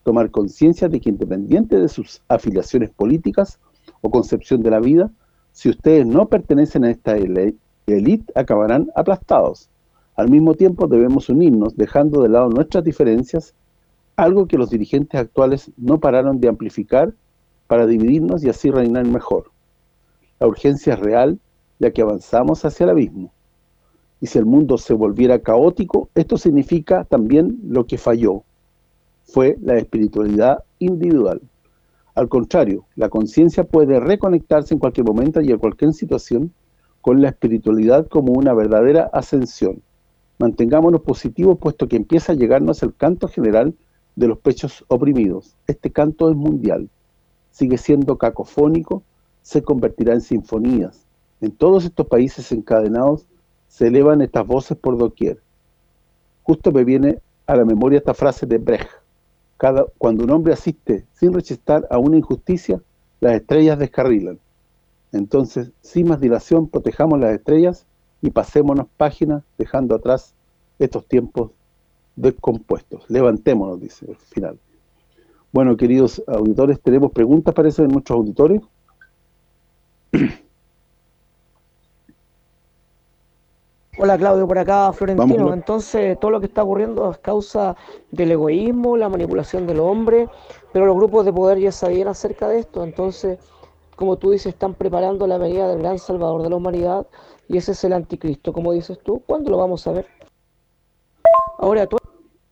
tomar conciencia de que independiente de sus afiliaciones políticas o concepción de la vida, si ustedes no pertenecen a esta élite, acabarán aplastados. Al mismo tiempo debemos unirnos, dejando de lado nuestras diferencias, algo que los dirigentes actuales no pararon de amplificar para dividirnos y así reinar mejor. La urgencia es real, ya que avanzamos hacia el abismo. Y si el mundo se volviera caótico, esto significa también lo que falló. Fue la espiritualidad individual. Al contrario, la conciencia puede reconectarse en cualquier momento y en cualquier situación con la espiritualidad como una verdadera ascensión. Mantengámonos positivos, puesto que empieza a llegarnos el canto general de los pechos oprimidos. Este canto es mundial. Sigue siendo cacofónico, se convertirá en sinfonías. En todos estos países encadenados se elevan estas voces por doquier. Justo me viene a la memoria esta frase de Brecht. Cada, cuando un hombre asiste sin rechistar a una injusticia, las estrellas descarrilan. Entonces, sin más dilación, protejamos las estrellas y pasémonos páginas, dejando atrás estos tiempos descompuestos. Levantémonos, dice el final. Bueno, queridos auditores, ¿tenemos preguntas para eso de nuestros auditores? Hola Claudio, por acá Florentino. Vamos. Entonces, todo lo que está ocurriendo es causa del egoísmo, la manipulación del hombre, pero los grupos de poder ya sabían acerca de esto. Entonces, como tú dices, están preparando la venida del gran salvador de la humanidad, y ese es el anticristo, como dices tú. ¿Cuándo lo vamos a ver? Ahora tú...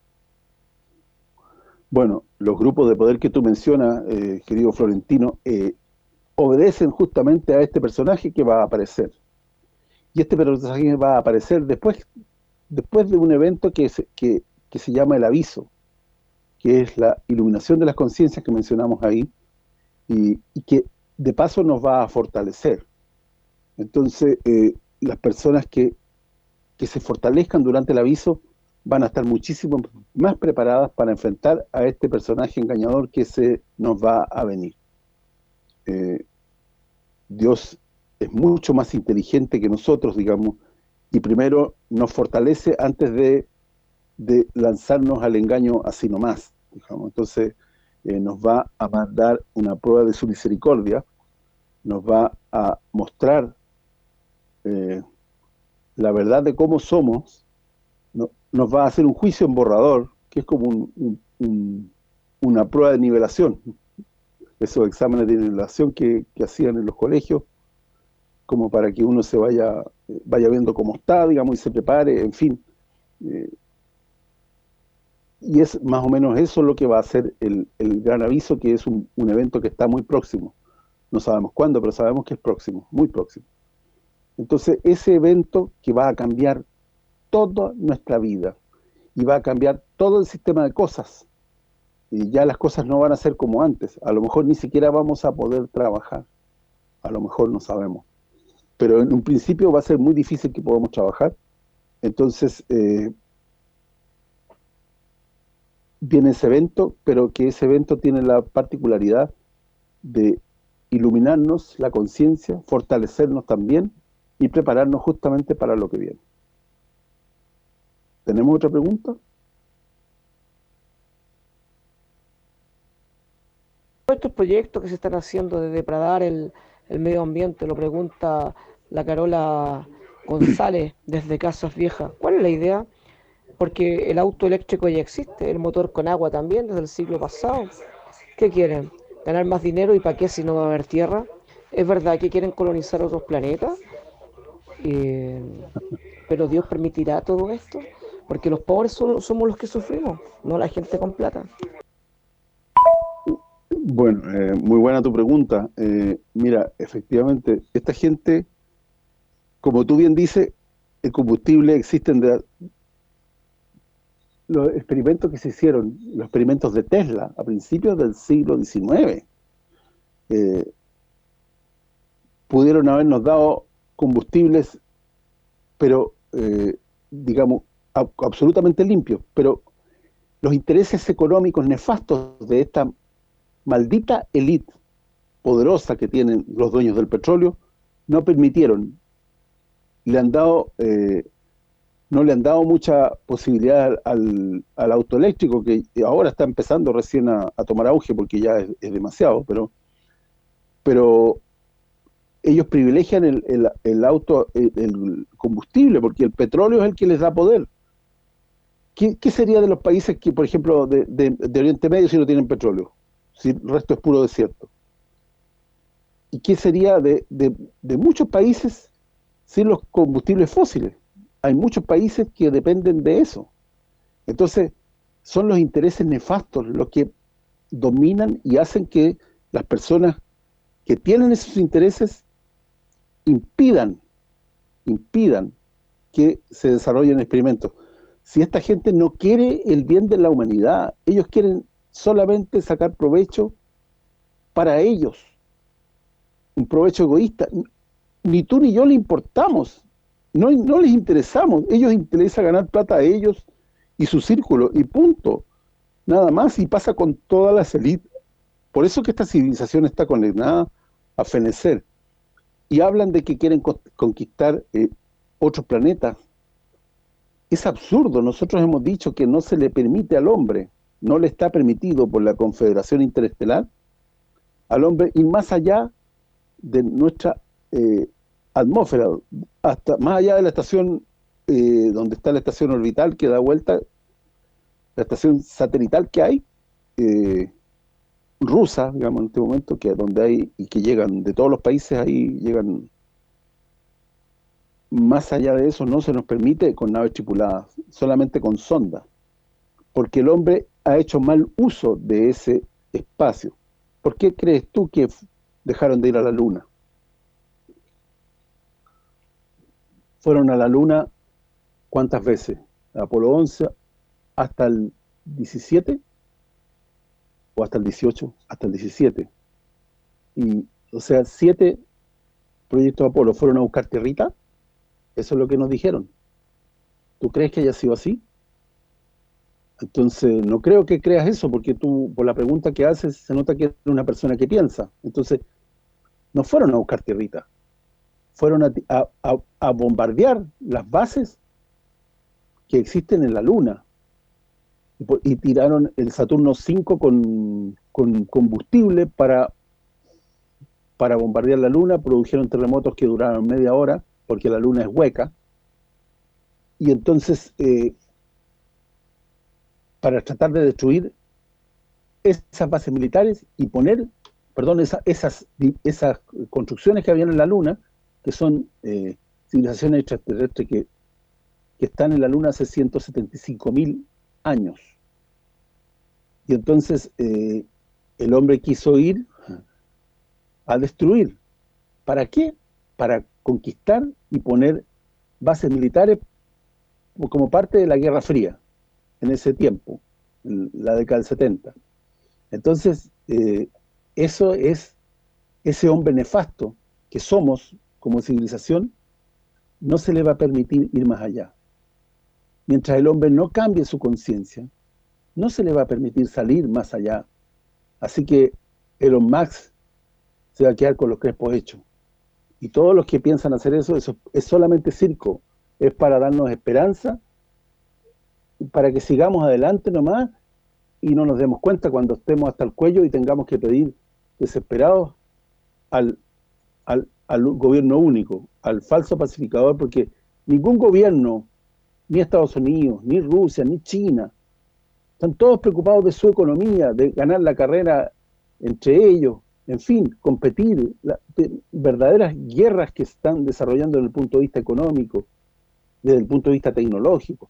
Bueno, los grupos de poder que tú mencionas, eh, querido Florentino, eh, obedecen justamente a este personaje que va a aparecer. Y este personaje va a aparecer después después de un evento que se, que, que se llama el aviso, que es la iluminación de las conciencias que mencionamos ahí, y, y que de paso nos va a fortalecer. Entonces, eh, las personas que, que se fortalezcan durante el aviso van a estar muchísimo más preparadas para enfrentar a este personaje engañador que se nos va a venir. Eh, Dios es mucho más inteligente que nosotros, digamos, y primero nos fortalece antes de, de lanzarnos al engaño así nomás, digamos. Entonces, eh, nos va a mandar una prueba de su misericordia, nos va a mostrar eh, la verdad de cómo somos, no, nos va a hacer un juicio en borrador, que es como un, un, un, una prueba de nivelación, esos exámenes de nivelación que, que hacían en los colegios, como para que uno se vaya vaya viendo cómo está, digamos, y se prepare, en fin. Eh, y es más o menos eso lo que va a ser el, el gran aviso, que es un, un evento que está muy próximo. No sabemos cuándo, pero sabemos que es próximo, muy próximo. Entonces, ese evento que va a cambiar toda nuestra vida, y va a cambiar todo el sistema de cosas, y ya las cosas no van a ser como antes. A lo mejor ni siquiera vamos a poder trabajar, a lo mejor no sabemos. Pero en un principio va a ser muy difícil que podamos trabajar. Entonces, eh, viene ese evento, pero que ese evento tiene la particularidad de iluminarnos la conciencia, fortalecernos también y prepararnos justamente para lo que viene. ¿Tenemos otra pregunta? Estos proyectos que se están haciendo de depredar el, el medio ambiente, lo pregunta la Carola González desde Casas Viejas. ¿Cuál es la idea? Porque el auto eléctrico ya existe, el motor con agua también desde el siglo pasado. ¿Qué quieren? ¿Ganar más dinero? ¿Y para qué si no va a haber tierra? ¿Es verdad que quieren colonizar otros planetas? Eh, ¿Pero Dios permitirá todo esto? Porque los pobres son, somos los que sufrimos, no la gente con plata. Bueno, eh, muy buena tu pregunta. Eh, mira, efectivamente, esta gente, como tú bien dices, el combustible existen de los experimentos que se hicieron, los experimentos de Tesla a principios del siglo diecinueve, eh, pudieron habernos dado combustibles, pero, eh, digamos, a, absolutamente limpios, pero los intereses económicos nefastos de esta maldita élite poderosa que tienen los dueños del petróleo no permitieron, le han dado eh, no le han dado mucha posibilidad al, al auto eléctrico, que ahora está empezando recién a, a tomar auge porque ya es, es demasiado, pero pero ellos privilegian el, el, el auto, el, el combustible, porque el petróleo es el que les da poder. ¿Qué, qué sería de los países que, por ejemplo, de, de, de Oriente Medio si no tienen petróleo? Si el resto es puro desierto. ¿Y qué sería de, de, de muchos países sin los combustibles fósiles? Hay muchos países que dependen de eso. Entonces, son los intereses nefastos los que dominan y hacen que las personas que tienen esos intereses impidan, impidan que se desarrollen experimentos. Si esta gente no quiere el bien de la humanidad, ellos quieren solamente sacar provecho para ellos, un provecho egoísta. Ni tú ni yo le importamos, no, no les interesamos, ellos les interesa ganar plata a ellos y su círculo, y punto, nada más, y pasa con todas las élites. Por eso que esta civilización está condenada a fenecer. Y hablan de que quieren conquistar eh, otros planetas. Es absurdo. Nosotros hemos dicho que no se le permite al hombre, no le está permitido por la Confederación Interestelar al hombre ir más allá de nuestra eh, atmósfera, hasta más allá de la estación eh, donde está la estación orbital que da vuelta, la estación satelital que hay, eh, rusa, digamos, en este momento, que donde hay, y que llegan de todos los países, ahí llegan. Más allá de eso no se nos permite con naves tripuladas, solamente con sondas, porque el hombre ha hecho mal uso de ese espacio. ¿Por qué crees tú que dejaron de ir a la Luna? Fueron a la Luna, ¿cuántas veces? Apolo once hasta el diecisiete, o hasta el dieciocho, hasta el diecisiete. Y, o sea, siete proyectos Apolo fueron a buscar tierrita. Eso es lo que nos dijeron. ¿Tú crees que haya sido así? Entonces, no creo que creas eso, porque tú, por la pregunta que haces, se nota que eres una persona que piensa. Entonces, no fueron a buscar tierrita. Fueron a, a, a, a bombardear las bases que existen en la Luna. Y, y tiraron el Saturno cinco con, con combustible para, para bombardear la Luna. Produjeron terremotos que duraron media hora, porque la Luna es hueca, y entonces eh, para tratar de destruir esas bases militares y poner, perdón, esa, esas esas construcciones que habían en la Luna, que son eh, civilizaciones extraterrestres que, que están en la Luna hace ciento setenta y cinco mil años. Y entonces eh, el hombre quiso ir a destruir. ¿Para qué? Para conquistar y poner bases militares como parte de la Guerra Fría en ese tiempo, en la década del setenta. Entonces, eh, eso es ese hombre nefasto que somos como civilización, no se le va a permitir ir más allá. Mientras el hombre no cambie su conciencia, no se le va a permitir salir más allá. Así que Elon Musk se va a quedar con los crespos hechos. Y todos los que piensan hacer eso, eso es solamente circo, es para darnos esperanza, para que sigamos adelante nomás y no nos demos cuenta cuando estemos hasta el cuello y tengamos que pedir desesperados al, al, al gobierno único, al falso pacificador, porque ningún gobierno, ni Estados Unidos, ni Rusia, ni China, están todos preocupados de su economía, de ganar la carrera entre ellos, en fin, competir, la, de, verdaderas guerras que están desarrollando desde el punto de vista económico, desde el punto de vista tecnológico.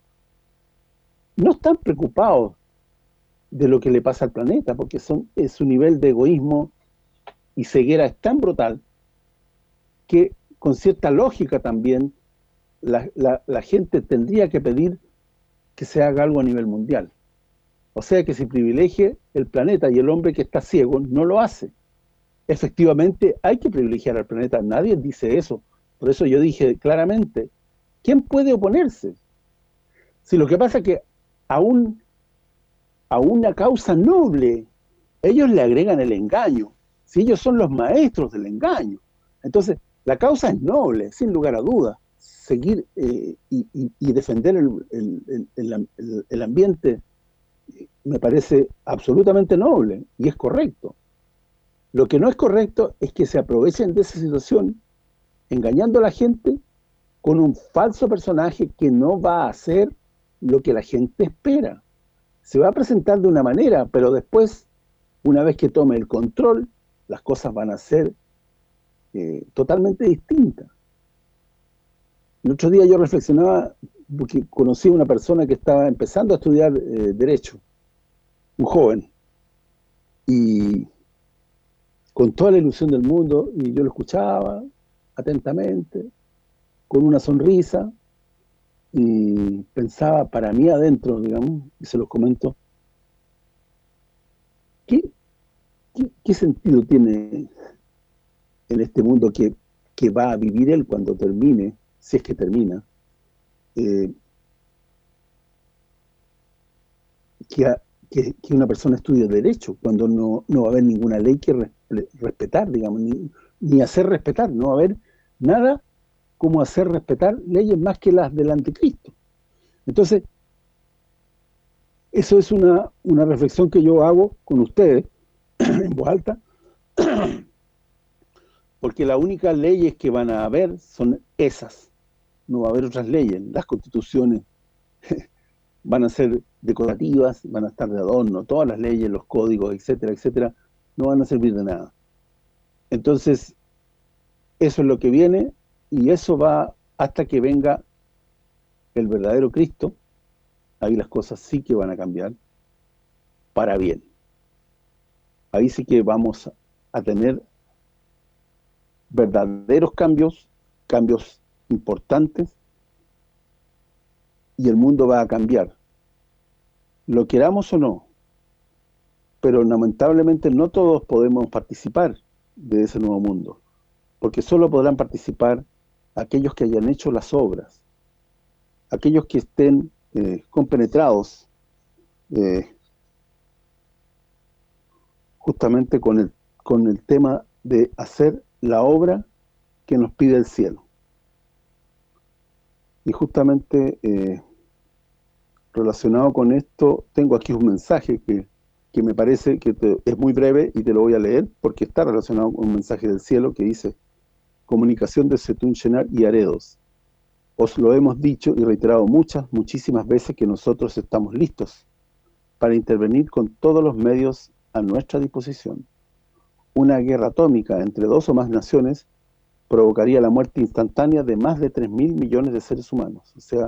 No están preocupados de lo que le pasa al planeta, porque son, es su nivel de egoísmo y ceguera es tan brutal que con cierta lógica también la, la, la gente tendría que pedir que se haga algo a nivel mundial. O sea, que se privilegie el planeta, y el hombre que está ciego no lo hace. Efectivamente, hay que privilegiar al planeta, nadie dice eso. Por eso yo dije claramente, ¿quién puede oponerse? Si lo que pasa es que a, un, a una causa noble, ellos le agregan el engaño, si ellos son los maestros del engaño. Entonces, la causa es noble, sin lugar a dudas, seguir eh, y, y, y defender el, el, el, el, el ambiente me parece absolutamente noble y es correcto. Lo que no es correcto es que se aprovechen de esa situación engañando a la gente con un falso personaje que no va a hacer lo que la gente espera. Se va a presentar de una manera, pero después, una vez que tome el control, las cosas van a ser eh, totalmente distintas. El otro día yo reflexionaba porque conocí a una persona que estaba empezando a estudiar eh, Derecho, un joven, y con toda la ilusión del mundo, y yo lo escuchaba atentamente, con una sonrisa, y pensaba para mí adentro, digamos, y se los comento, ¿qué, qué, qué sentido tiene en este mundo que, que va a vivir él cuando termine, si es que termina, eh, que, a, que, que una persona estudie Derecho, cuando no, no va a haber ninguna ley que re, respetar, digamos, ni, ni hacer respetar, no va a haber nada como hacer respetar leyes más que las del anticristo. Entonces, eso es una, una reflexión que yo hago con ustedes, en voz alta, porque las únicas leyes que van a haber son esas. No va a haber otras leyes. Las constituciones van a ser decorativas, van a estar de adorno, todas las leyes, los códigos, etcétera, etcétera, no van a servir de nada. Entonces, eso es lo que viene, y eso va hasta que venga el verdadero Cristo. Ahí las cosas sí que van a cambiar para bien. Ahí sí que vamos a tener verdaderos cambios, cambios importantes, y el mundo va a cambiar. Lo queramos o no, pero lamentablemente no todos podemos participar de ese nuevo mundo, porque solo podrán participar aquellos que hayan hecho las obras, aquellos que estén eh, compenetrados eh, justamente con el, con el tema de hacer la obra que nos pide el cielo. Y justamente eh, relacionado con esto, tengo aquí un mensaje que, que me parece que te, es muy breve y te lo voy a leer porque está relacionado con un mensaje del cielo que dice: comunicación de Zetún Shenar y Aredos. Os lo hemos dicho y reiterado muchas, muchísimas veces que nosotros estamos listos para intervenir con todos los medios a nuestra disposición. Una guerra atómica entre dos o más naciones provocaría la muerte instantánea de más de tres mil millones de seres humanos, o sea,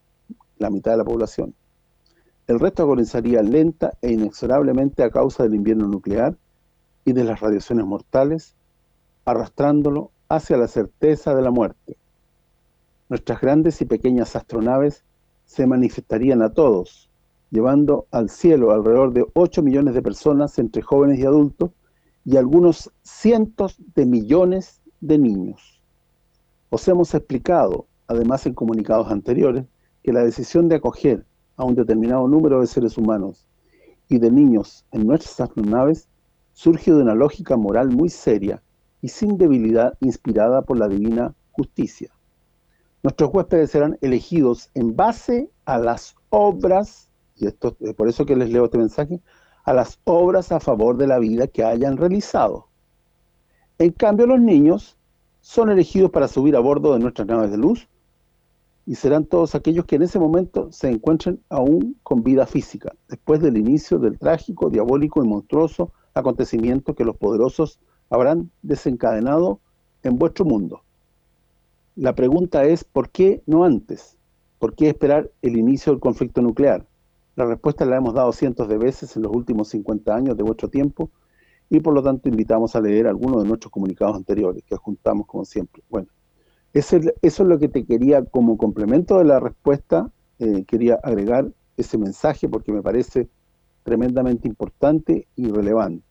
la mitad de la población. El resto agonizaría lenta e inexorablemente a causa del invierno nuclear y de las radiaciones mortales, arrastrándolo hacia la certeza de la muerte. Nuestras grandes y pequeñas astronaves se manifestarían a todos, llevando al cielo alrededor de ocho millones de personas entre jóvenes y adultos y algunos cientos de millones de niños. Os hemos explicado, además en comunicados anteriores, que la decisión de acoger a un determinado número de seres humanos y de niños en nuestras astronaves surge de una lógica moral muy seria y sin debilidad inspirada por la divina justicia. Nuestros huéspedes serán elegidos en base a las obras, y esto es por eso que les leo este mensaje, a las obras a favor de la vida que hayan realizado. En cambio, los niños son elegidos para subir a bordo de nuestras naves de luz y serán todos aquellos que en ese momento se encuentren aún con vida física, después del inicio del trágico, diabólico y monstruoso acontecimiento que los poderosos habrán desencadenado en vuestro mundo. La pregunta es, ¿por qué no antes? ¿Por qué esperar el inicio del conflicto nuclear? La respuesta la hemos dado cientos de veces en los últimos cincuenta años de vuestro tiempo, y por lo tanto invitamos a leer algunos de nuestros comunicados anteriores, que adjuntamos como siempre. Bueno, ese, eso es lo que te quería, como complemento de la respuesta, eh, quería agregar ese mensaje porque me parece tremendamente importante y relevante.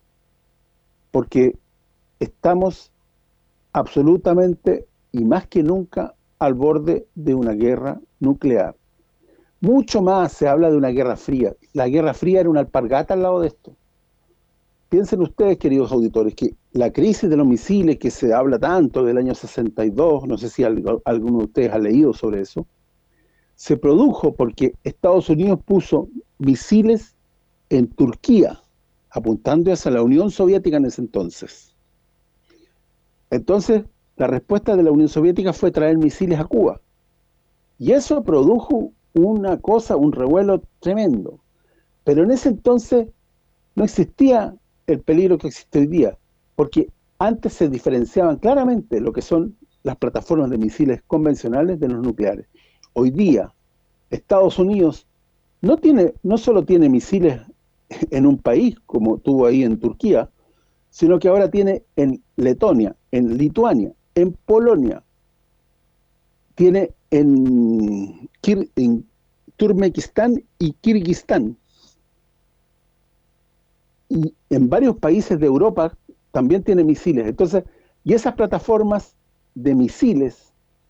Porque estamos absolutamente y más que nunca al borde de una guerra nuclear. Mucho más se habla de una guerra fría. La guerra fría era una alpargata al lado de esto. Piensen ustedes, queridos auditores, que la crisis de los misiles que se habla tanto del año sesenta y dos, no sé si algo, alguno de ustedes ha leído sobre eso, se produjo porque Estados Unidos puso misiles en Turquía, apuntando hacia la Unión Soviética en ese entonces. Entonces, la respuesta de la Unión Soviética fue traer misiles a Cuba. Y eso produjo una cosa, un revuelo tremendo. Pero en ese entonces no existía el peligro que existe hoy día, porque antes se diferenciaban claramente lo que son las plataformas de misiles convencionales de los nucleares. Hoy día, Estados Unidos no tiene, no solo tiene misiles en un país, como tuvo ahí en Turquía, sino que ahora tiene en Letonia, en Lituania, en Polonia, tiene en, Kir, en Turkmenistán y Kirguistán. Y en varios países de Europa también tiene misiles. Entonces, y esas plataformas de misiles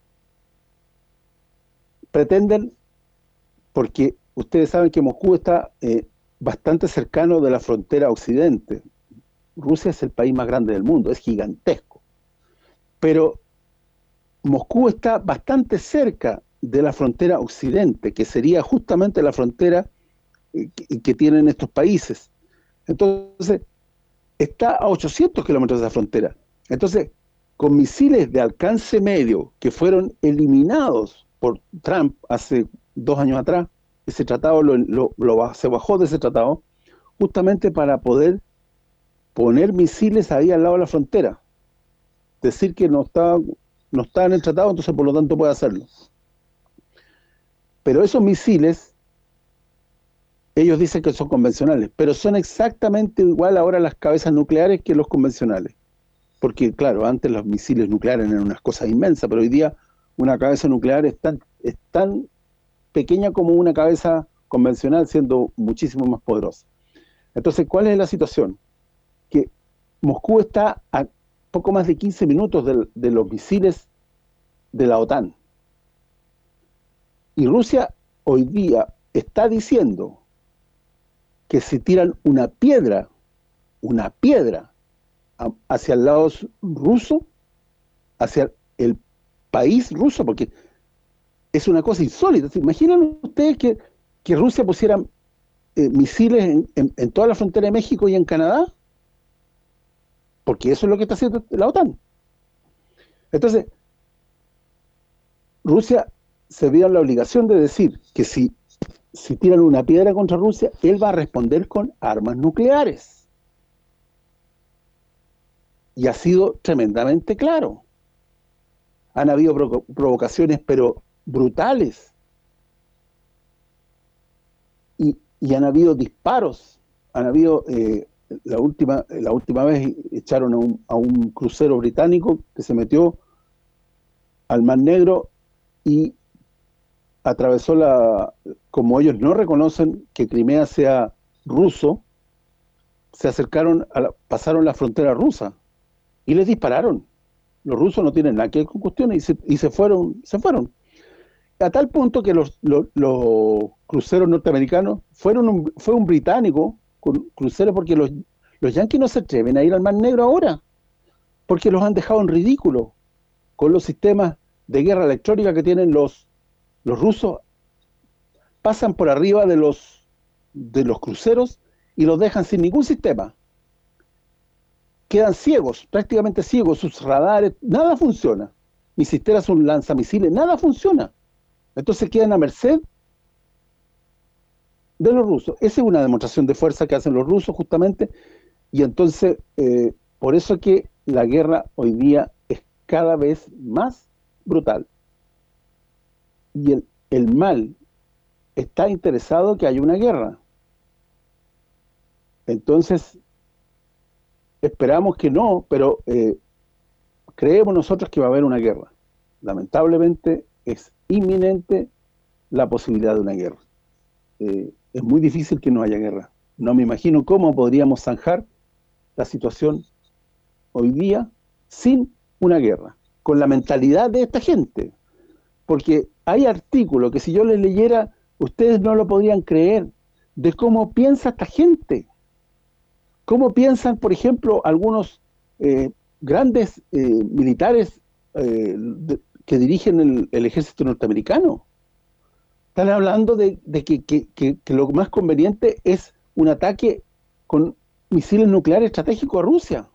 pretenden, porque ustedes saben que Moscú está eh, bastante cercano de la frontera occidente. Rusia es el país más grande del mundo, es gigantesco. Pero Moscú está bastante cerca de la frontera occidente, que sería justamente la frontera eh, que, que tienen estos países. Entonces, está a ochocientos kilómetros de la frontera. Entonces, con misiles de alcance medio que fueron eliminados por Trump hace dos años atrás, ese tratado lo, lo, lo, se bajó de ese tratado, justamente para poder poner misiles ahí al lado de la frontera. Decir que no está, no está en el tratado, entonces por lo tanto puede hacerlo. Pero esos misiles, ellos dicen que son convencionales, pero son exactamente igual ahora las cabezas nucleares que los convencionales. Porque, claro, antes los misiles nucleares eran unas cosas inmensas, pero hoy día una cabeza nuclear es tan, es tan pequeña como una cabeza convencional, siendo muchísimo más poderosa. Entonces, ¿cuál es la situación? Que Moscú está a poco más de quince minutos de, de los misiles de la OTAN. Y Rusia hoy día está diciendo que si tiran una piedra, una piedra hacia el lado ruso, hacia el país ruso, porque es una cosa insólita. ¿Se imaginan ustedes que, que Rusia pusiera eh, misiles en, en, en toda la frontera de México y en Canadá? Porque eso es lo que está haciendo la OTAN. Entonces, Rusia se vio en la obligación de decir que si, si tiran una piedra contra Rusia, él va a responder con armas nucleares. Y ha sido tremendamente claro. Han habido provo provocaciones, pero brutales. Y, y han habido disparos. Han habido, eh, la última la última vez echaron a un, a un crucero británico que se metió al Mar Negro y atravesó la... Como ellos no reconocen que Crimea sea ruso, se acercaron, a la, pasaron la frontera rusa y les dispararon. Los rusos no tienen nada que ver con cuestiones y se, y se fueron, se fueron. A tal punto que los, los, los cruceros norteamericanos fueron un, fue un británico con crucero, porque los, los yanquis no se atreven a ir al Mar Negro ahora, porque los han dejado en ridículo con los sistemas de guerra electrónica que tienen los, los rusos. Pasan por arriba de los, de los cruceros y los dejan sin ningún sistema. Quedan ciegos, prácticamente ciegos, sus radares, nada funciona. Ni siquiera sus lanzamisiles, nada funciona. Entonces quedan a merced de los rusos. Esa es una demostración de fuerza que hacen los rusos justamente, y entonces eh, por eso es que la guerra hoy día es cada vez más brutal. Y el, el mal está interesado que haya una guerra. Entonces esperamos que no, pero eh, creemos nosotros que va a haber una guerra. Lamentablemente es inminente la posibilidad de una guerra. Eh, es muy difícil que no haya guerra. No me imagino cómo podríamos zanjar la situación hoy día sin una guerra, con la mentalidad de esta gente. Porque hay artículos que si yo les leyera, ustedes no lo podrían creer, de cómo piensa esta gente. Cómo piensan, por ejemplo, algunos eh, grandes eh, militares eh, de, que dirigen el, el ejército norteamericano. Están hablando de, de que, que, que, que lo más conveniente es un ataque con misiles nucleares estratégicos a Rusia.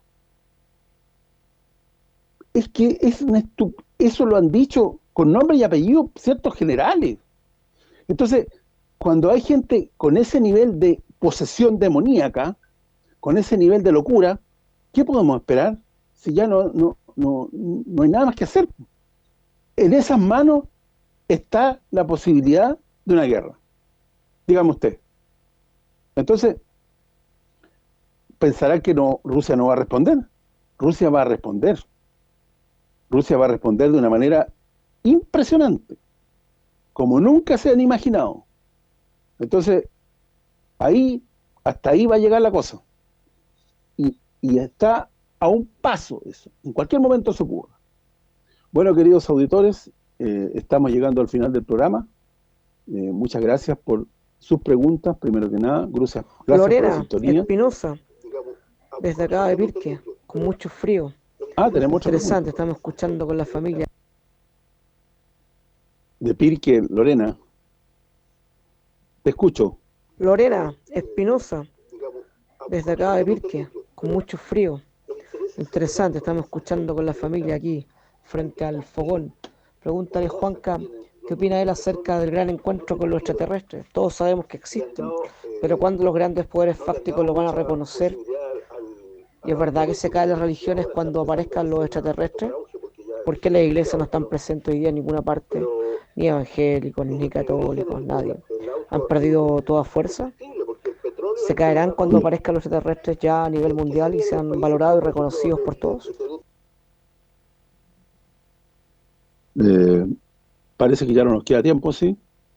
Es que es una estup eso lo han dicho con nombre y apellido ciertos generales. Entonces, cuando hay gente con ese nivel de posesión demoníaca, con ese nivel de locura, ¿qué podemos esperar? Si ya no, no, no, no hay nada más que hacer. En esas manos está la posibilidad de una guerra. Dígame usted. Entonces, pensará que no, Rusia no va a responder. Rusia va a responder. Rusia va a responder de una manera impresionante, como nunca se han imaginado. Entonces, ahí, hasta ahí va a llegar la cosa. Y, y está a un paso eso. En cualquier momento se ocurra. Bueno, queridos auditores, eh, estamos llegando al final del programa. Eh, muchas gracias por sus preguntas, primero que nada. Gracias, gracias por la Lorena sintonía. Espinosa, desde acá de Pirque, con mucho frío. Ah, tenemos otra Interesante, pregunta. estamos escuchando con la familia. De Pirque, Lorena. Te escucho. Lorena Espinosa, desde acá de Pirque, con mucho frío. Interesante, estamos escuchando con la familia aquí, frente al fogón. Pregúntale, Juanca, ¿qué opina él acerca del gran encuentro con los extraterrestres? Todos sabemos que existen, pero ¿cuándo los grandes poderes fácticos lo van a reconocer? ¿Y es verdad que se caen las religiones cuando aparezcan los extraterrestres? ¿Por qué las iglesias no están presentes hoy día en ninguna parte? Ni evangélicos, ni católicos, nadie. ¿Han perdido toda fuerza? ¿Se caerán cuando aparezcan los extraterrestres ya a nivel mundial y sean valorados y reconocidos por todos? Eh, parece que ya no nos queda tiempo, ¿sí?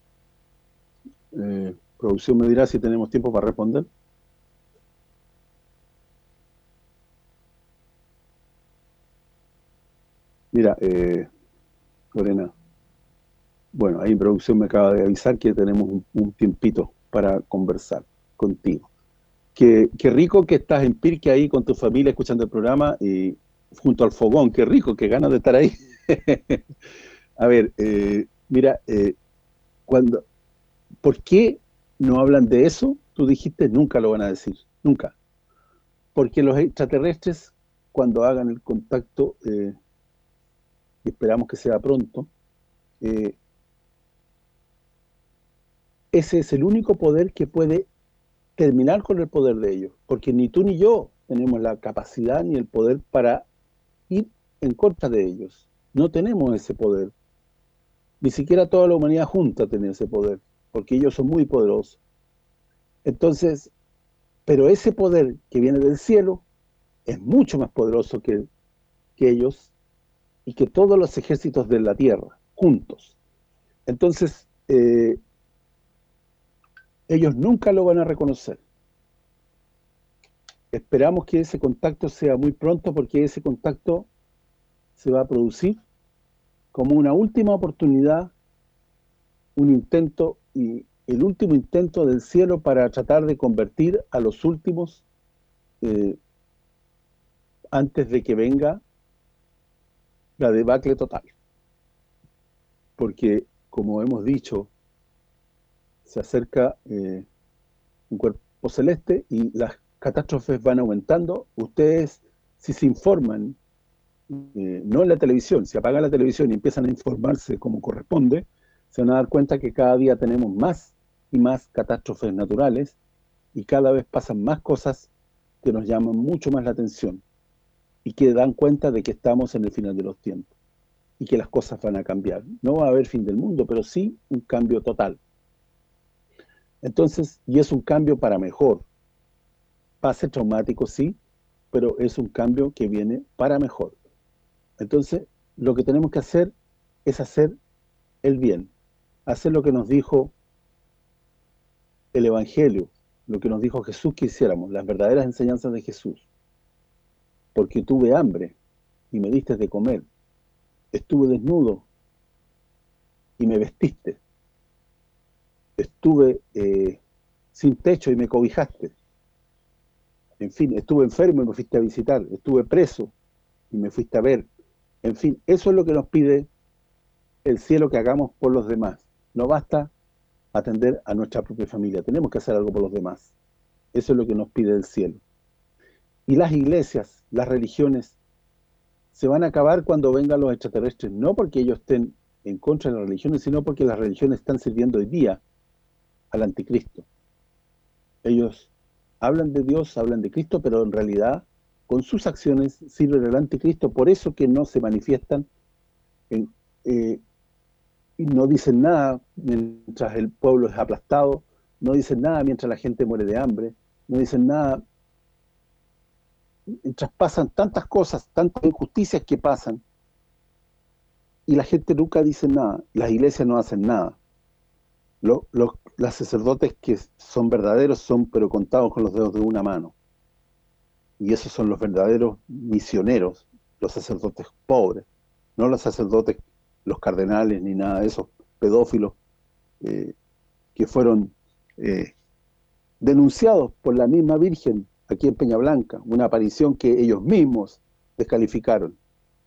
Eh, producción me dirá si tenemos tiempo para responder. Mira, eh, Lorena, bueno, ahí en producción me acaba de avisar que tenemos un, un tiempito para conversar contigo. Qué, qué rico que estás en Pirque ahí con tu familia escuchando el programa y junto al fogón, qué rico, qué ganas de estar ahí. A ver, eh, mira, eh, cuando, ¿por qué no hablan de eso? Tú dijiste, nunca lo van a decir, nunca. Porque los extraterrestres, cuando hagan el contacto, eh, y esperamos que sea pronto, eh, ese es el único poder que puede terminar con el poder de ellos, porque ni tú ni yo tenemos la capacidad ni el poder para ir en contra de ellos. No tenemos ese poder. Ni siquiera toda la humanidad junta tiene ese poder, porque ellos son muy poderosos. Entonces, pero ese poder que viene del cielo es mucho más poderoso que, que ellos y que todos los ejércitos de la tierra, juntos. Entonces, eh, ellos nunca lo van a reconocer. Esperamos que ese contacto sea muy pronto, porque ese contacto se va a producir como una última oportunidad, un intento, y el último intento del cielo para tratar de convertir a los últimos eh, antes de que venga la debacle total. Porque, como hemos dicho, se acerca eh, un cuerpo celeste y las catástrofes van aumentando. Ustedes, si se informan, eh, no en la televisión, si apagan la televisión y empiezan a informarse como corresponde, se van a dar cuenta que cada día tenemos más y más catástrofes naturales y cada vez pasan más cosas que nos llaman mucho más la atención y que dan cuenta de que estamos en el final de los tiempos y que las cosas van a cambiar. No va a haber fin del mundo, pero sí un cambio total. Entonces, y es un cambio para mejor. Va a ser traumático, sí, pero es un cambio que viene para mejor. Entonces, lo que tenemos que hacer es hacer el bien, hacer lo que nos dijo el Evangelio, lo que nos dijo Jesús que hiciéramos, las verdaderas enseñanzas de Jesús. Porque tuve hambre y me diste de comer, estuve desnudo y me vestiste, estuve eh, sin techo y me cobijaste. En fin, estuve enfermo y me fuiste a visitar, estuve preso y me fuiste a ver. En fin, eso es lo que nos pide el cielo, que hagamos por los demás. No basta atender a nuestra propia familia, tenemos que hacer algo por los demás. Eso es lo que nos pide el cielo. Y las iglesias, las religiones, se van a acabar cuando vengan los extraterrestres, no porque ellos estén en contra de las religiones, sino porque las religiones están sirviendo hoy día al anticristo. Ellos hablan de Dios, hablan de Cristo, pero en realidad con sus acciones sirven al anticristo, por eso que no se manifiestan en, eh, y no dicen nada mientras el pueblo es aplastado, no dicen nada mientras la gente muere de hambre, no dicen nada mientras pasan tantas cosas, tantas injusticias que pasan, y la gente nunca dice nada, las iglesias no hacen nada. Los, los, los sacerdotes que son verdaderos son pero contados con los dedos de una mano. Y esos son los verdaderos misioneros, los sacerdotes pobres, no los sacerdotes, los cardenales, ni nada de esos pedófilos eh, que fueron eh, denunciados por la misma Virgen aquí en Peña Blanca, una aparición que ellos mismos descalificaron.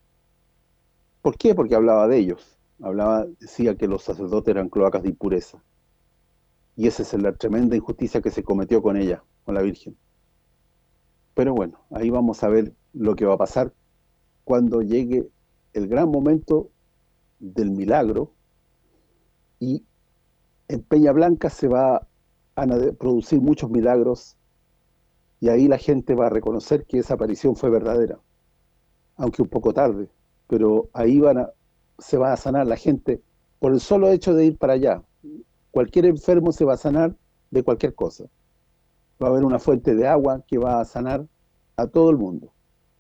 ¿Por qué? Porque hablaba de ellos, hablaba, decía que los sacerdotes eran cloacas de impureza. Y esa es la tremenda injusticia que se cometió con ella, con la Virgen. Pero bueno, ahí vamos a ver lo que va a pasar cuando llegue el gran momento del milagro, y en Peña Blanca se va a producir muchos milagros, y ahí la gente va a reconocer que esa aparición fue verdadera, aunque un poco tarde, pero ahí van a, se va a sanar la gente por el solo hecho de ir para allá. Cualquier enfermo se va a sanar de cualquier cosa. Va a haber una fuente de agua que va a sanar a todo el mundo.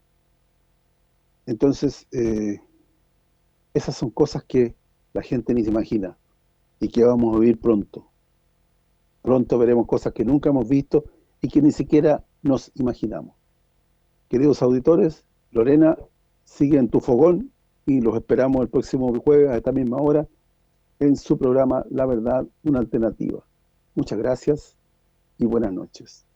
Entonces, eh, esas son cosas que la gente ni se imagina y que vamos a vivir pronto. Pronto veremos cosas que nunca hemos visto y que ni siquiera nos imaginamos. Queridos auditores, Lorena sigue en tu fogón y los esperamos el próximo jueves a esta misma hora en su programa La Verdad, una Alternativa. Muchas gracias y buenas noches.